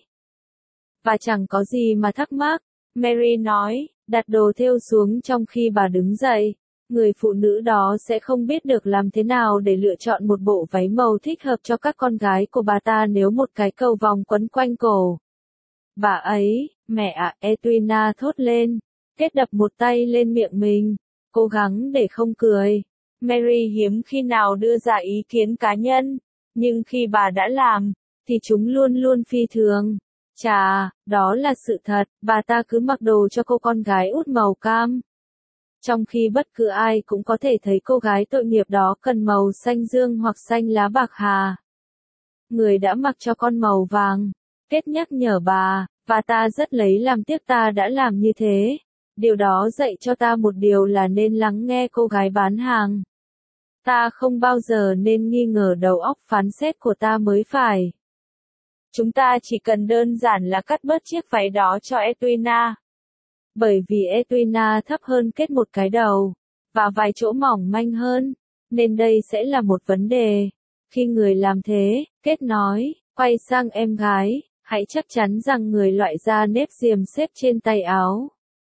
Speaker 1: Và chẳng có gì mà thắc mắc, Mary nói, đặt đồ thêu xuống trong khi bà đứng dậy. Người phụ nữ đó sẽ không biết được làm thế nào để lựa chọn một bộ váy màu thích hợp cho các con gái của bà ta nếu một cái cầu vòng quấn quanh cổ. Bà ấy, mẹ ạ, Edwina thốt lên. Kết đập một tay lên miệng mình, cố gắng để không cười. Mary hiếm khi nào đưa ra ý kiến cá nhân, nhưng khi bà đã làm, thì chúng luôn luôn phi thường. Chà, đó là sự thật, bà ta cứ mặc đồ cho cô con gái út màu cam. Trong khi bất cứ ai cũng có thể thấy cô gái tội nghiệp đó cần màu xanh dương hoặc xanh lá bạc hà. Người đã mặc cho con màu vàng. Kết nhắc nhở bà, và ta rất lấy làm tiếc ta đã làm như thế. Điều đó dạy cho ta một điều là nên lắng nghe cô gái bán hàng. Ta không bao giờ nên nghi ngờ đầu óc phán xét của ta mới phải. Chúng ta chỉ cần đơn giản là cắt bớt chiếc váy đó cho Edwina. Bởi vì Edwina thấp hơn Kết một cái đầu, và vài chỗ mỏng manh hơn, nên đây sẽ là một vấn đề. Khi người làm thế, Kết nói, quay sang em gái, hãy chắc chắn rằng người loại ra nếp diềm xếp trên tay áo.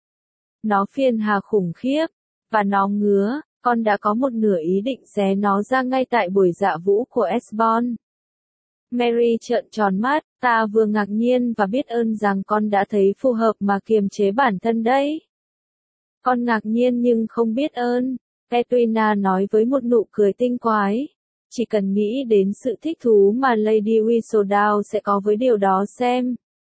Speaker 1: Nó phiền hà khủng khiếp, và nó ngứa, con đã có một nửa ý định xé nó ra ngay tại buổi dạ vũ của Esbon. Mary trợn tròn mắt, ta vừa ngạc nhiên và biết ơn rằng con đã thấy phù hợp mà kiềm chế bản thân đấy. Con ngạc nhiên nhưng không biết ơn, Edwina nói với một nụ cười tinh quái. Chỉ cần nghĩ đến sự thích thú mà Lady Whistledown sẽ có với điều đó xem.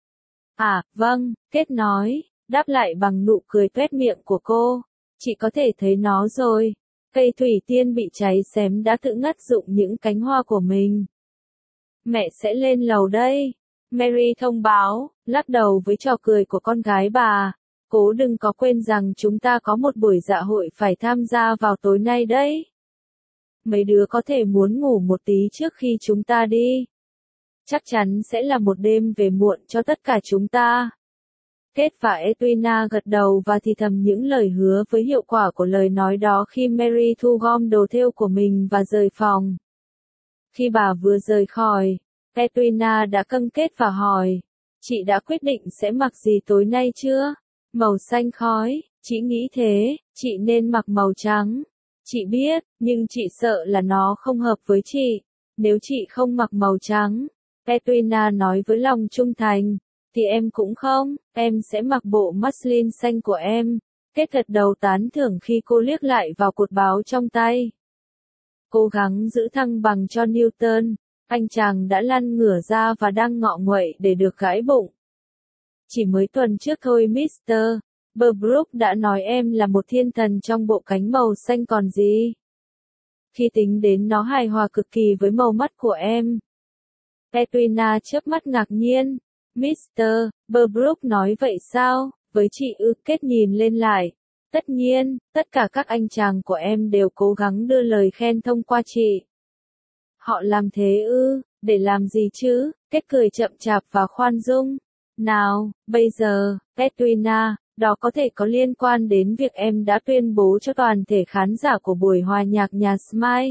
Speaker 1: À, vâng, Kết nói, đáp lại bằng nụ cười tuét miệng của cô. Chị có thể thấy nó rồi. Cây thủy tiên bị cháy xém đã tự ngắt rụng những cánh hoa của mình. Mẹ sẽ lên lầu đây. Mary thông báo, lắc đầu với trò cười của con gái bà. Cố đừng có quên rằng chúng ta có một buổi dạ hội phải tham gia vào tối nay đấy. Mấy đứa có thể muốn ngủ một tí trước khi chúng ta đi. Chắc chắn sẽ là một đêm về muộn cho tất cả chúng ta. Kết và Edwina gật đầu và thì thầm những lời hứa với hiệu quả của lời nói đó khi Mary thu gom đồ thêu của mình và rời phòng. Khi bà vừa rời khỏi, Edwina đã câng Kết và hỏi, chị đã quyết định sẽ mặc gì tối nay chưa? Màu xanh khói, chị nghĩ thế, chị nên mặc màu trắng. Chị biết, nhưng chị sợ là nó không hợp với chị. Nếu chị không mặc màu trắng, Edwina nói với lòng trung thành, thì em cũng không, em sẽ mặc bộ muslin xanh của em. Kết gật đầu tán thưởng khi cô liếc lại vào cột báo trong tay. Cố gắng giữ thăng bằng cho Newton, anh chàng đã lăn ngửa ra và đang ngọ nguậy để được gãi bụng. Chỉ mới tuần trước thôi Mr. Burbrook đã nói em là một thiên thần trong bộ cánh màu xanh còn gì. Khi tính đến nó hài hòa cực kỳ với màu mắt của em. Edwina chớp mắt ngạc nhiên. Mr. Burbrook nói vậy sao? Với chị ư? Kết nhìn lên lại. Tất nhiên, tất cả các anh chàng của em đều cố gắng đưa lời khen thông qua chị. Họ làm thế ư? Để làm gì chứ? Kết cười chậm chạp và khoan dung. Nào, bây giờ, Edwina, đó có thể có liên quan đến việc em đã tuyên bố cho toàn thể khán giả của buổi hòa nhạc nhà Smile.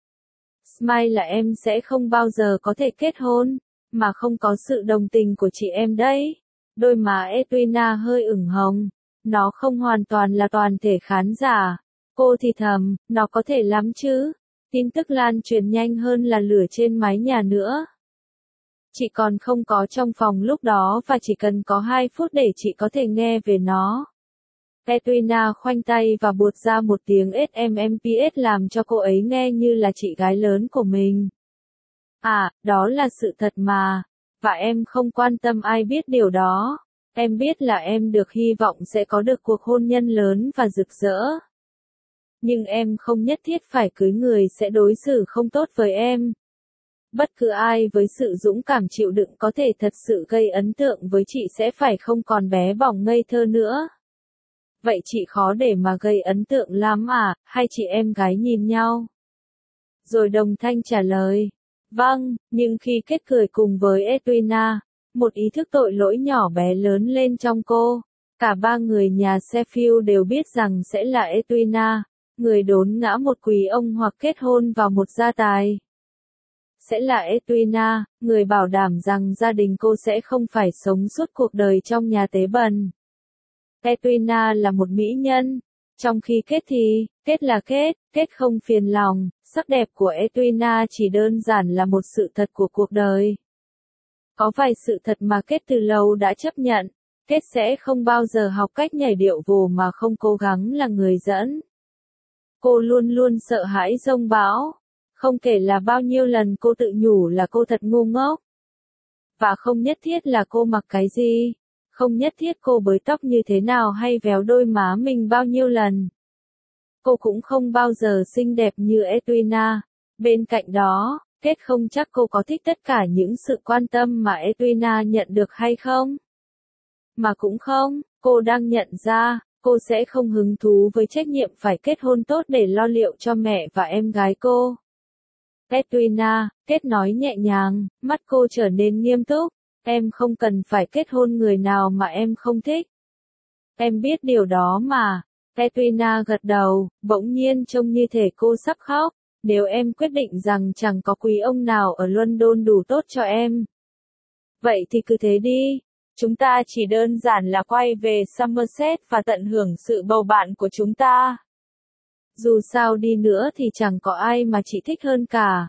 Speaker 1: Smile là em sẽ không bao giờ có thể kết hôn, mà không có sự đồng tình của chị em đấy. Đôi má Edwina hơi ửng hồng. Nó không hoàn toàn là toàn thể khán giả. Cô thì thầm, nó có thể lắm chứ. Tin tức lan truyền nhanh hơn là lửa trên mái nhà nữa. Chị còn không có trong phòng lúc đó và chỉ cần có 2 phút để chị có thể nghe về nó. Edwina khoanh tay và buột ra một tiếng SMMPS làm cho cô ấy nghe như là chị gái lớn của mình. À, đó là sự thật mà. Và em không quan tâm ai biết điều đó. Em biết là em được hy vọng sẽ có được cuộc hôn nhân lớn và rực rỡ. Nhưng em không nhất thiết phải cưới người sẽ đối xử không tốt với em. Bất cứ ai với sự dũng cảm chịu đựng có thể thật sự gây ấn tượng với chị sẽ phải không còn bé bỏng ngây thơ nữa. Vậy chị khó để mà gây ấn tượng lắm à? Hai chị em gái nhìn nhau. Rồi đồng thanh trả lời. Vâng, nhưng khi Kết cười cùng với Edwina, một ý thức tội lỗi nhỏ bé lớn lên trong cô. Cả 3 người nhà Sheffield đều biết rằng sẽ là Edwina, người đốn ngã một quý ông hoặc kết hôn vào một gia tài. Sẽ là Edwina, người bảo đảm rằng gia đình cô sẽ không phải sống suốt cuộc đời trong nhà tế bần. Edwina là một mỹ nhân, trong khi Kết là Kết không phiền lòng, sắc đẹp của Edwina chỉ đơn giản là một sự thật của cuộc đời. Có vài sự thật mà Kết từ lâu đã chấp nhận, Kết sẽ không bao giờ học cách nhảy điệu vồ mà không cố gắng là người dẫn. Cô luôn luôn sợ hãi giông bão, không kể là bao nhiêu lần cô tự nhủ là cô thật ngu ngốc. Và không nhất thiết là cô mặc cái gì. Không nhất thiết cô bới tóc như thế nào hay véo đôi má mình bao nhiêu lần. Cô cũng không bao giờ xinh đẹp như Edwina. Bên cạnh đó, Kết không chắc cô có thích tất cả những sự quan tâm mà Edwina nhận được hay không. Mà cũng không, cô đang nhận ra, cô sẽ không hứng thú với trách nhiệm phải kết hôn tốt để lo liệu cho mẹ và em gái cô. Edwina, Kết nói nhẹ nhàng, mắt cô trở nên nghiêm túc. Em không cần phải kết hôn người nào mà em không thích. Em biết điều đó mà. Edwina gật đầu, bỗng nhiên trông như thể cô sắp khóc. Nếu em quyết định rằng chẳng có quý ông nào ở London đủ tốt cho em. Vậy thì cứ thế đi. Chúng ta chỉ đơn giản là quay về Somerset và tận hưởng sự bầu bạn của chúng ta. Dù sao đi nữa thì chẳng có ai mà chị thích hơn cả.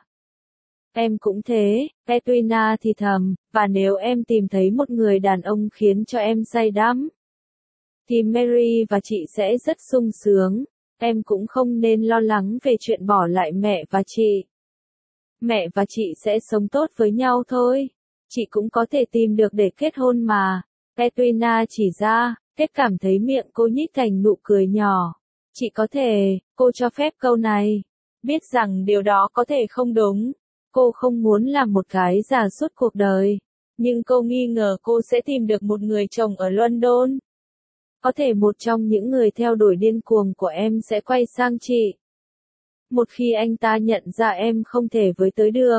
Speaker 1: Em cũng thế, Edwina thì thầm, và nếu em tìm thấy một người đàn ông khiến cho em say đắm, thì Mary và chị sẽ rất sung sướng. Em cũng không nên lo lắng về chuyện bỏ lại mẹ và chị. Mẹ và chị sẽ sống tốt với nhau thôi. Chị cũng có thể tìm được để kết hôn mà. Edwina chỉ ra, Kết cảm thấy miệng cô nhích thành nụ cười nhỏ. Chị có thể, cô cho phép câu này. Biết rằng điều đó có thể không đúng. Cô không muốn làm một gái già suốt cuộc đời. Nhưng cô nghi ngờ cô sẽ tìm được một người chồng ở London. Có thể một trong những người theo đuổi điên cuồng của em sẽ quay sang chị. Một khi anh ta nhận ra em không thể với tới được.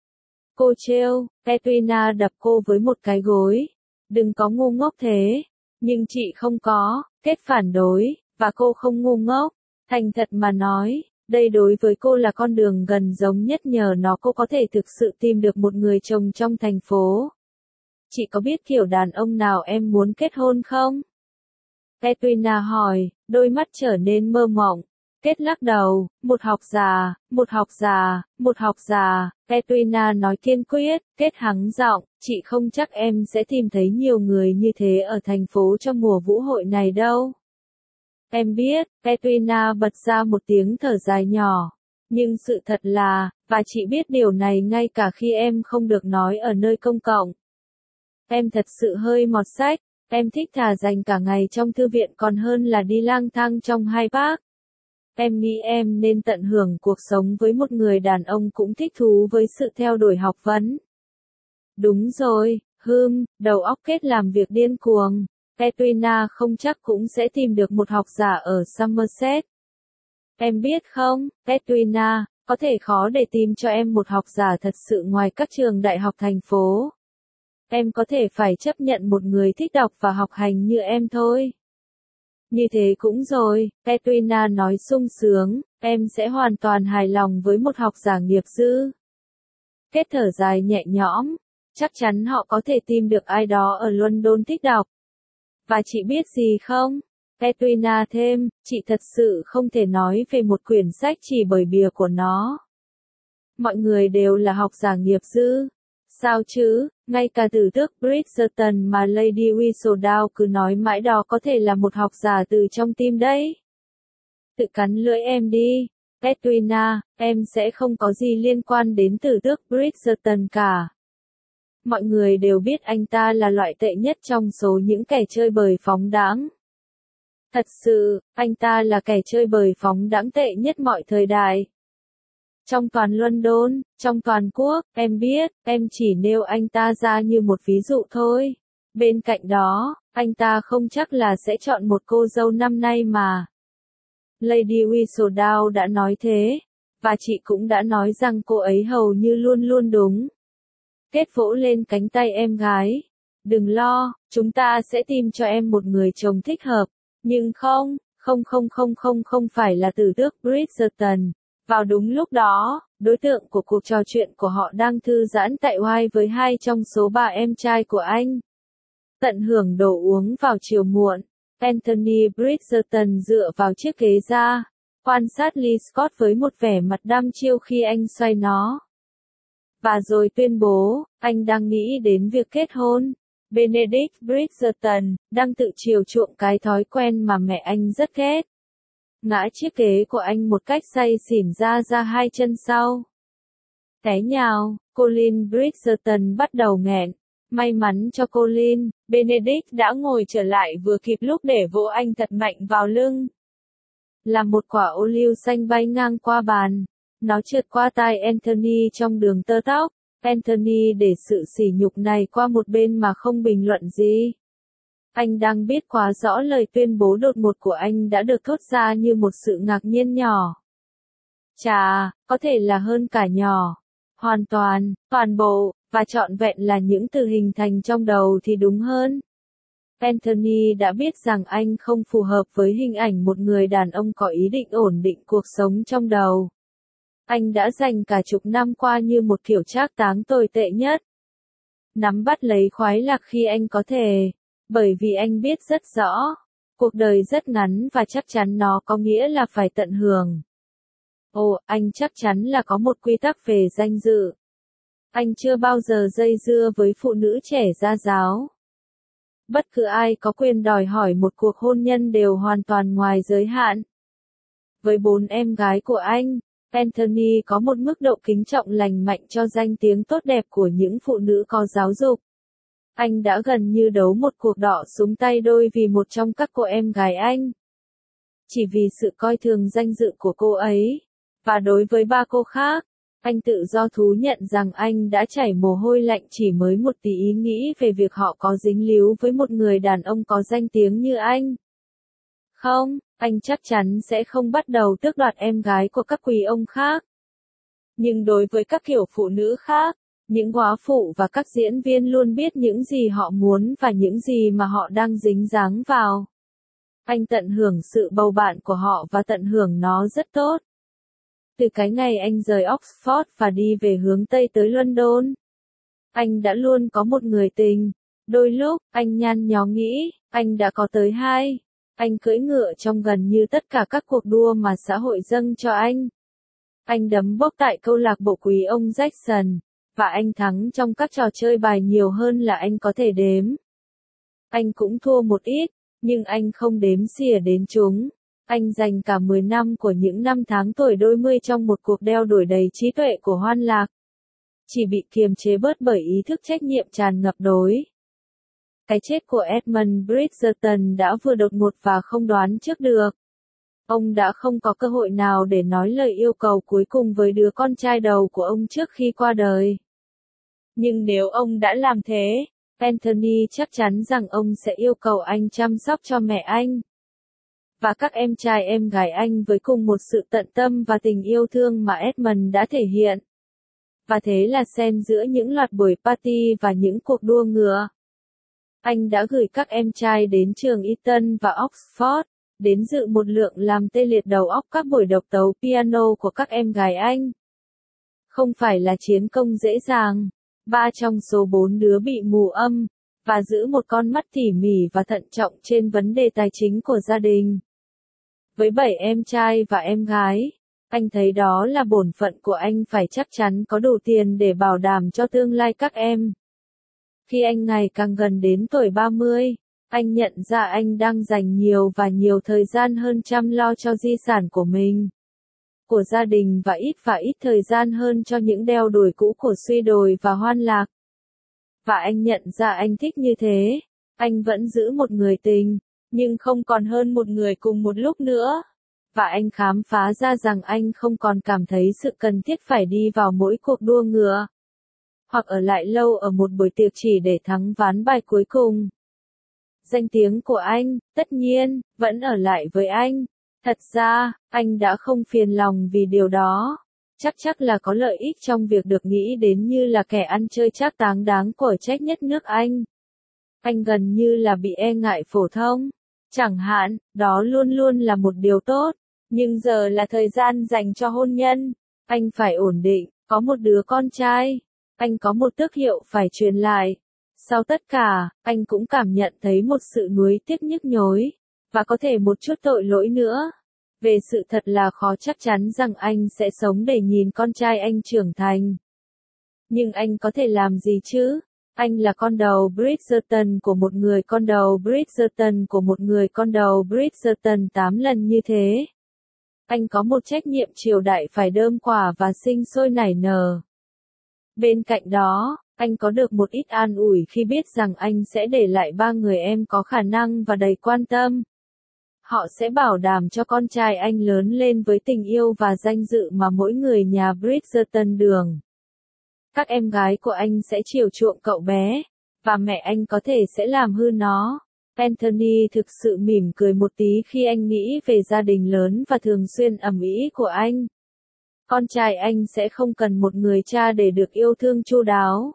Speaker 1: Cô trêu, Edwina đập cô với một cái gối. Đừng có ngu ngốc thế. Nhưng chị không có, Kết phản đối, và cô không ngu ngốc. Thành thật mà nói, đây đối với cô là con đường gần giống nhất, nhờ nó cô có thể thực sự tìm được một người chồng trong thành phố. Chị có biết kiểu đàn ông nào em muốn kết hôn không? Edwina hỏi, đôi mắt trở nên mơ mộng. Kết lắc đầu, một học già, một học già, một học già. Edwina nói kiên quyết. Kết hắng giọng, chị không chắc em sẽ tìm thấy nhiều người như thế ở thành phố trong mùa vũ hội này đâu. Em biết, Edwina bật ra một tiếng thở dài nhỏ. Nhưng sự thật là, và chị biết điều này ngay cả khi em không được nói ở nơi công cộng. Em thật sự hơi mọt sách. Em thích thà dành cả ngày trong thư viện còn hơn là đi lang thang trong Hyde Park. Em nghĩ em nên tận hưởng cuộc sống với một người đàn ông cũng thích thú với sự theo đuổi học vấn. Đúng rồi, đầu óc Kết làm việc điên cuồng. Edwina không chắc cũng sẽ tìm được một học giả ở Somerset. Em biết không, Edwina, có thể khó để tìm cho em một học giả thật sự ngoài các trường đại học thành phố. Em có thể phải chấp nhận một người thích đọc và học hành như em thôi. Như thế cũng rồi, Edwina nói sung sướng, em sẽ hoàn toàn hài lòng với một học giả nghiệp dư. Kết thở dài nhẹ nhõm, chắc chắn họ có thể tìm được ai đó ở London thích đọc. Và chị biết gì không? Edwina thêm, chị thật sự không thể nói về một quyển sách chỉ bởi bìa của nó. Mọi người đều là học giả nghiệp dư. Sao chứ, ngay cả từ tước Bridgerton mà Lady Whistledown cứ nói mãi đó có thể là một học giả từ trong tim đấy. Tự cắn lưỡi em đi, Edwina, em sẽ không có gì liên quan đến từ tước Bridgerton cả. Mọi người đều biết anh ta là loại tệ nhất trong số những kẻ chơi bời phóng đãng. Thật sự, anh ta là kẻ chơi bời phóng đãng tệ nhất mọi thời đại. Trong toàn London, trong toàn quốc, em biết, em chỉ nêu anh ta ra như một ví dụ thôi. Bên cạnh đó, anh ta không chắc là sẽ chọn một cô dâu năm nay mà. Lady Whistledown đã nói thế, và chị cũng đã nói rằng cô ấy hầu như luôn luôn đúng. Kết vỗ lên cánh tay em gái. Đừng lo, chúng ta sẽ tìm cho em một người chồng thích hợp. Nhưng không phải là từ tước Bridgerton. Vào đúng lúc đó, đối tượng của cuộc trò chuyện của họ đang thư giãn tại White với hai trong số ba em trai của anh. Tận hưởng đồ uống vào chiều muộn, Anthony Bridgerton dựa vào chiếc ghế ra, quan sát Lee Scott với một vẻ mặt đăm chiêu khi anh xoay nó. Và rồi tuyên bố, anh đang nghĩ đến việc kết hôn. Benedict Bridgerton, đang tự chiều chuộng cái thói quen mà mẹ anh rất ghét. Ngã chiếc ghế của anh một cách say xỉn ra hai chân sau. Té nhào, Colin Bridgerton bắt đầu nghẹn. May mắn cho Colin, Benedict đã ngồi trở lại vừa kịp lúc để vỗ anh thật mạnh vào lưng. Làm một quả ô liu xanh bay ngang qua bàn. Nó trượt qua tai Anthony trong đường tơ tóc. Anthony để sự sỉ nhục này qua một bên mà không bình luận gì. Anh đang biết quá rõ lời tuyên bố đột ngột của anh đã được thốt ra như một sự ngạc nhiên nhỏ. Chà, có thể là hơn cả nhỏ. Hoàn toàn, toàn bộ, và trọn vẹn là những từ hình thành trong đầu thì đúng hơn. Anthony đã biết rằng anh không phù hợp với hình ảnh một người đàn ông có ý định ổn định cuộc sống trong đầu. Anh đã dành cả chục năm qua như một kiểu trác táng tồi tệ nhất. Nắm bắt lấy khoái lạc khi anh có thể, bởi vì anh biết rất rõ, cuộc đời rất ngắn và chắc chắn nó có nghĩa là phải tận hưởng. Ồ, anh chắc chắn là có một quy tắc về danh dự. Anh chưa bao giờ dây dưa với phụ nữ trẻ gia giáo. Bất cứ ai có quyền đòi hỏi một cuộc hôn nhân đều hoàn toàn ngoài giới hạn. Với 4 em gái của anh, Anthony có một mức độ kính trọng lành mạnh cho danh tiếng tốt đẹp của những phụ nữ có giáo dục. Anh đã gần như đấu một cuộc đọ súng tay đôi vì một trong các cô em gái anh. Chỉ vì sự coi thường danh dự của cô ấy. Và đối với 3 cô khác, anh tự do thú nhận rằng anh đã chảy mồ hôi lạnh chỉ mới một tí ý nghĩ về việc họ có dính líu với một người đàn ông có danh tiếng như anh. Không, anh chắc chắn sẽ không bắt đầu tước đoạt em gái của các quý ông khác. Nhưng đối với các kiểu phụ nữ khác, những góa phụ và các diễn viên luôn biết những gì họ muốn và những gì mà họ đang dính dáng vào. Anh tận hưởng sự bầu bạn của họ và tận hưởng nó rất tốt. Từ cái ngày anh rời Oxford và đi về hướng Tây tới London, anh đã luôn có một người tình. Đôi lúc, anh nhăn nhó nghĩ, anh đã có tới 2. Anh cưỡi ngựa trong gần như tất cả các cuộc đua mà xã hội dâng cho anh. Anh đấm bốc tại câu lạc bộ quý ông Jackson, và anh thắng trong các trò chơi bài nhiều hơn là anh có thể đếm. Anh cũng thua một ít, nhưng anh không đếm xỉa đến chúng. Anh dành cả 10 năm của những năm tháng tuổi đôi mươi trong một cuộc đeo đuổi đầy trí tuệ của hoan lạc. Chỉ bị kiềm chế bớt bởi ý thức trách nhiệm tràn ngập đối. Cái chết của Edmund Bridgerton đã vừa đột ngột và không đoán trước được. Ông đã không có cơ hội nào để nói lời yêu cầu cuối cùng với đứa con trai đầu của ông trước khi qua đời. Nhưng nếu ông đã làm thế, Anthony chắc chắn rằng ông sẽ yêu cầu anh chăm sóc cho mẹ anh và các em trai em gái anh với cùng một sự tận tâm và tình yêu thương mà Edmund đã thể hiện. Và thế là xen giữa những loạt buổi party và những cuộc đua ngựa. Anh đã gửi các em trai đến trường Eton và Oxford, đến dự một lượng làm tê liệt đầu óc các buổi độc tấu piano của các em gái anh. Không phải là chiến công dễ dàng. 3 trong số 4 đứa bị mù âm, và giữ một con mắt tỉ mỉ và thận trọng trên vấn đề tài chính của gia đình. Với 7 em trai và em gái, anh thấy đó là bổn phận của anh phải chắc chắn có đủ tiền để bảo đảm cho tương lai các em. Khi anh ngày càng gần đến tuổi 30, anh nhận ra anh đang dành nhiều và nhiều thời gian hơn chăm lo cho di sản của mình, của gia đình và ít thời gian hơn cho những đeo đuổi cũ của suy đồi và hoan lạc. Và anh nhận ra anh thích như thế. Anh vẫn giữ một người tình, nhưng không còn hơn một người cùng một lúc nữa. Và anh khám phá ra rằng anh không còn cảm thấy sự cần thiết phải đi vào mỗi cuộc đua ngựa, hoặc ở lại lâu ở một buổi tiệc chỉ để thắng ván bài cuối cùng. Danh tiếng của anh, tất nhiên, vẫn ở lại với anh. Thật ra, anh đã không phiền lòng vì điều đó. Chắc là có lợi ích trong việc được nghĩ đến như là kẻ ăn chơi trác táng đáng của trách nhất nước Anh. Anh gần như là bị e ngại phổ thông. Chẳng hạn, đó luôn luôn là một điều tốt. Nhưng giờ là thời gian dành cho hôn nhân. Anh phải ổn định, có một đứa con trai. Anh có một tước hiệu phải truyền lại. Sau tất cả, anh cũng cảm nhận thấy một sự nuối tiếc nhức nhối, và có thể một chút tội lỗi nữa. Về sự thật là khó chắc chắn rằng anh sẽ sống để nhìn con trai anh trưởng thành. Nhưng anh có thể làm gì chứ? Anh là con đầu Bridgerton của một người con đầu Bridgerton của một người con đầu Bridgerton 8 lần như thế. Anh có một trách nhiệm triều đại phải đơm quả và sinh sôi nảy nở. Bên cạnh đó, Anh có được một ít an ủi khi biết rằng anh sẽ để lại 3 người em có khả năng và đầy quan tâm. Họ sẽ bảo đảm cho con trai anh lớn lên với tình yêu và danh dự mà mỗi người nhà Bridgerton đường. Các em gái của anh sẽ chiều chuộng cậu bé, và mẹ anh có thể sẽ làm hư nó. Anthony thực sự mỉm cười một tí khi anh nghĩ về gia đình lớn và thường xuyên ầm ĩ của anh. Con trai anh sẽ không cần một người cha để được yêu thương chu đáo.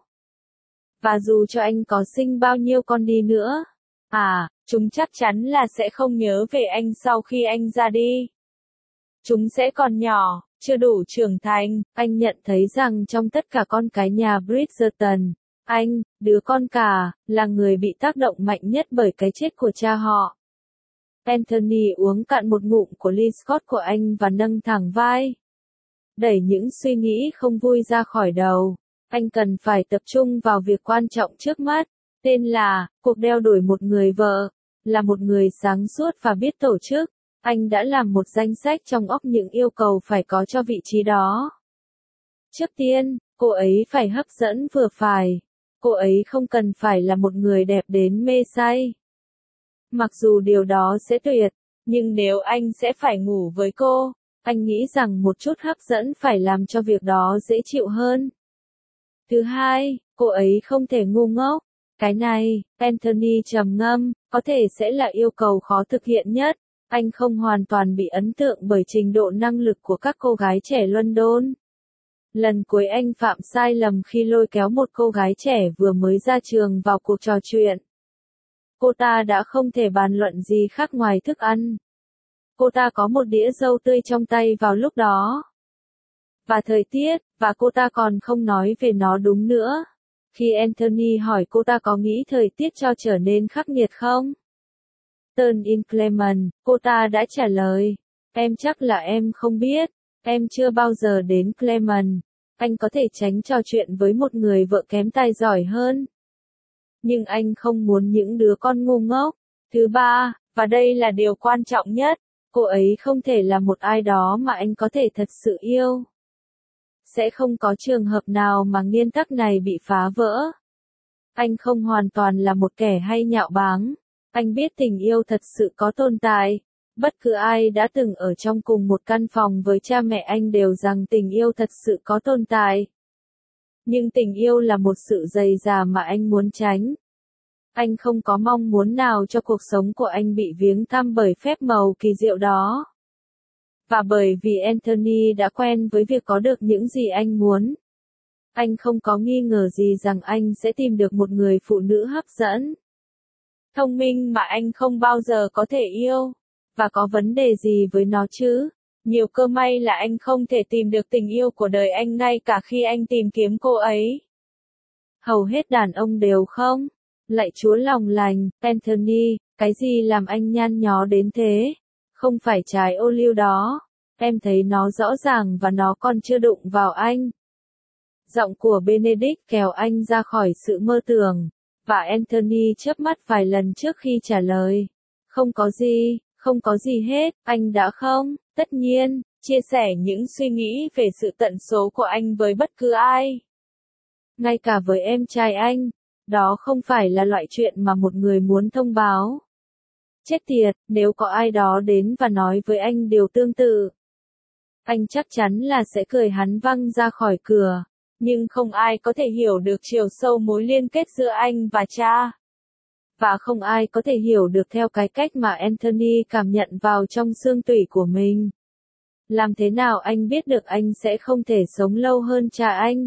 Speaker 1: Và dù cho anh có sinh bao nhiêu con đi nữa, chúng chắc chắn là sẽ không nhớ về anh sau khi anh ra đi. Chúng sẽ còn nhỏ, chưa đủ trưởng thành. Anh nhận thấy rằng trong tất cả con cái nhà Bridgerton, anh, đứa con cả, là người bị tác động mạnh nhất bởi cái chết của cha họ. Anthony uống cạn một ngụm của ly Scotch của anh và nâng thẳng vai. Đẩy những suy nghĩ không vui ra khỏi đầu. Anh cần phải tập trung vào việc quan trọng trước mắt, tên là, cuộc đeo đuổi một người vợ. Là một người sáng suốt và biết tổ chức, anh đã làm một danh sách trong óc những yêu cầu phải có cho vị trí đó. Trước tiên, cô ấy phải hấp dẫn vừa phải. Cô ấy không cần phải là một người đẹp đến mê say. Mặc dù điều đó sẽ tuyệt, nhưng nếu anh sẽ phải ngủ với cô, anh nghĩ rằng một chút hấp dẫn phải làm cho việc đó dễ chịu hơn. Thứ hai, cô ấy không thể ngu ngốc. Cái này, Anthony trầm ngâm, có thể sẽ là yêu cầu khó thực hiện nhất. Anh không hoàn toàn bị ấn tượng bởi trình độ năng lực của các cô gái trẻ London. Lần cuối anh phạm sai lầm khi lôi kéo một cô gái trẻ vừa mới ra trường vào cuộc trò chuyện. Cô ta đã không thể bàn luận gì khác ngoài thức ăn. Cô ta có một đĩa dâu tươi trong tay vào lúc đó. Và thời tiết, và cô ta còn không nói về nó đúng nữa. Khi Anthony hỏi cô ta có nghĩ thời tiết cho trở nên khắc nghiệt không? Turn inclement, cô ta đã trả lời. Em chắc là em không biết. Em chưa bao giờ đến Clement. Anh có thể tránh trò chuyện với một người vợ kém tài giỏi hơn. Nhưng anh không muốn những đứa con ngu ngốc. Thứ ba, và đây là điều quan trọng nhất, cô ấy không thể là một ai đó mà anh có thể thật sự yêu. Sẽ không có trường hợp nào mà nguyên tắc này bị phá vỡ. Anh không hoàn toàn là một kẻ hay nhạo báng. Anh biết tình yêu thật sự có tồn tại. Bất cứ ai đã từng ở trong cùng một căn phòng với cha mẹ anh đều rằng tình yêu thật sự có tồn tại. Nhưng tình yêu là một sự dày dà mà anh muốn tránh. Anh không có mong muốn nào cho cuộc sống của anh bị viếng thăm bởi phép màu kỳ diệu đó. Và bởi vì Anthony đã quen với việc có được những gì anh muốn. Anh không có nghi ngờ gì rằng anh sẽ tìm được một người phụ nữ hấp dẫn, thông minh mà anh không bao giờ có thể yêu. Và có vấn đề gì với nó chứ? Nhiều cơ may là anh không thể tìm được tình yêu của đời anh ngay cả khi anh tìm kiếm cô ấy. Hầu hết đàn ông đều không. Lạy Chúa lòng lành, Anthony, cái gì làm anh nhăn nhó đến thế? Không phải trái ô liu đó. Em thấy nó rõ ràng và nó còn chưa đụng vào anh. Giọng của Benedict kéo anh ra khỏi sự mơ tưởng. Và Anthony chớp mắt vài lần trước khi trả lời. Không có gì hết, anh đã không, tất nhiên, chia sẻ những suy nghĩ về sự tận số của anh với bất cứ ai. Ngay cả với em trai anh, đó không phải là loại chuyện mà một người muốn thông báo. Chết tiệt, nếu có ai đó đến và nói với anh điều tương tự. Anh chắc chắn là sẽ cười hắn văng ra khỏi cửa. Nhưng không ai có thể hiểu được chiều sâu mối liên kết giữa anh và cha. Và không ai có thể hiểu được theo cái cách mà Anthony cảm nhận vào trong xương tủy của mình. Làm thế nào anh biết được anh sẽ không thể sống lâu hơn cha anh?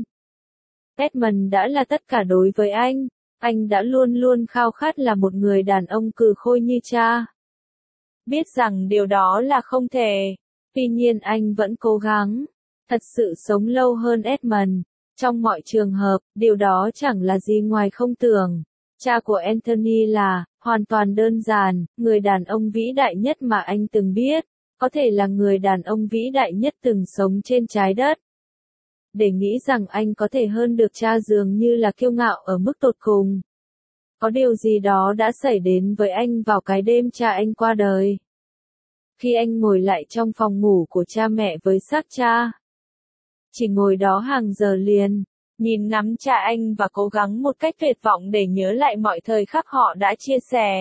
Speaker 1: Edmund đã là tất cả đối với anh. Anh đã luôn luôn khao khát là một người đàn ông cừ khôi như cha. Biết rằng điều đó là không thể. Tuy nhiên anh vẫn cố gắng. Thật sự sống lâu hơn Edmund. Trong mọi trường hợp, điều đó chẳng là gì ngoài không tưởng. Cha của Anthony là, hoàn toàn đơn giản, người đàn ông vĩ đại nhất mà anh từng biết. Có thể là người đàn ông vĩ đại nhất từng sống trên trái đất. Để nghĩ rằng anh có thể hơn được cha dường như là kiêu ngạo ở mức tột cùng. Có điều gì đó đã xảy đến với anh vào cái đêm cha anh qua đời. Khi anh ngồi lại trong phòng ngủ của cha mẹ với xác cha. Chỉ ngồi đó hàng giờ liền. nhìn ngắm cha anh và cố gắng một cách tuyệt vọng để nhớ lại mọi thời khắc họ đã chia sẻ.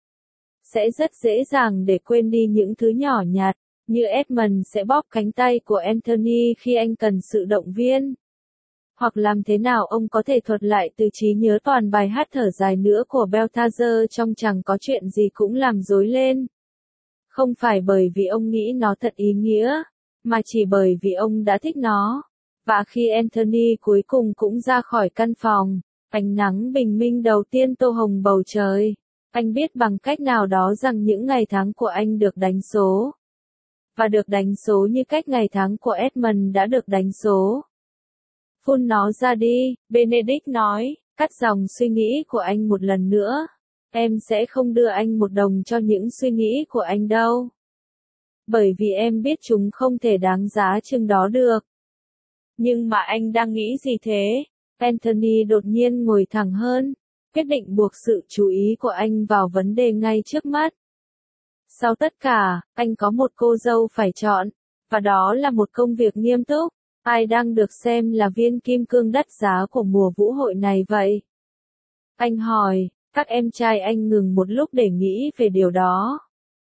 Speaker 1: Sẽ rất dễ dàng để quên đi những thứ nhỏ nhặt, như Edmund sẽ bóp cánh tay của Anthony khi anh cần sự động viên. Hoặc làm thế nào ông có thể thuật lại từ trí nhớ toàn bài hát thở dài nữa của Balthazar trong Chẳng có chuyện gì cũng làm rối lên. Không phải bởi vì ông nghĩ nó thật ý nghĩa, mà chỉ bởi vì ông đã thích nó. Và khi Anthony cuối cùng cũng ra khỏi căn phòng, ánh nắng bình minh đầu tiên tô hồng bầu trời, anh biết bằng cách nào đó rằng những ngày tháng của anh được đánh số. Và được đánh số như cách ngày tháng của Edmund đã được đánh số. Phun nó ra đi, Benedict nói, cắt dòng suy nghĩ của anh một lần nữa. Em sẽ không đưa anh một đồng cho những suy nghĩ của anh đâu. Bởi vì em biết chúng không thể đáng giá chừng đó được. Nhưng mà anh đang nghĩ gì thế? Anthony đột nhiên ngồi thẳng hơn, quyết định buộc sự chú ý của anh vào vấn đề ngay trước mắt. Sau tất cả, anh có một cô dâu phải chọn, và đó là một công việc nghiêm túc. Ai đang được xem là viên kim cương đắt giá của mùa vũ hội này vậy? Anh hỏi, các em trai anh ngừng một lúc để nghĩ về điều đó.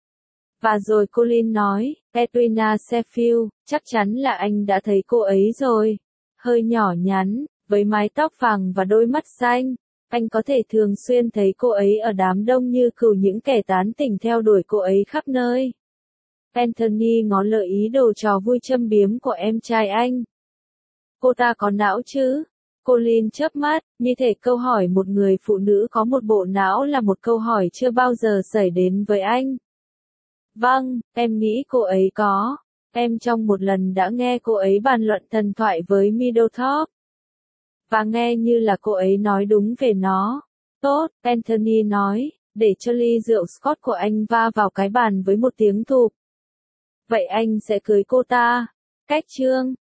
Speaker 1: Và rồi Colin nói, Edwina Sheffield, chắc chắn là anh đã thấy cô ấy rồi. Hơi nhỏ nhắn, với mái tóc vàng và đôi mắt xanh. Anh có thể thường xuyên thấy cô ấy ở đám đông như cừu những kẻ tán tỉnh theo đuổi cô ấy khắp nơi. Anthony ngó lợi ý đồ trò vui châm biếm của em trai anh. Cô ta có não chứ? Colin chớp mắt, như thể câu hỏi một người phụ nữ có một bộ não là một câu hỏi chưa bao giờ xảy đến với anh. Vâng, em nghĩ cô ấy có. Em trong một lần đã nghe cô ấy bàn luận thần thoại với Middleton. Và nghe như là cô ấy nói đúng về nó. Tốt, Anthony nói, để cho ly rượu Scott của anh va vào cái bàn với một tiếng thụp. Vậy anh sẽ cưới cô ta. Cách chương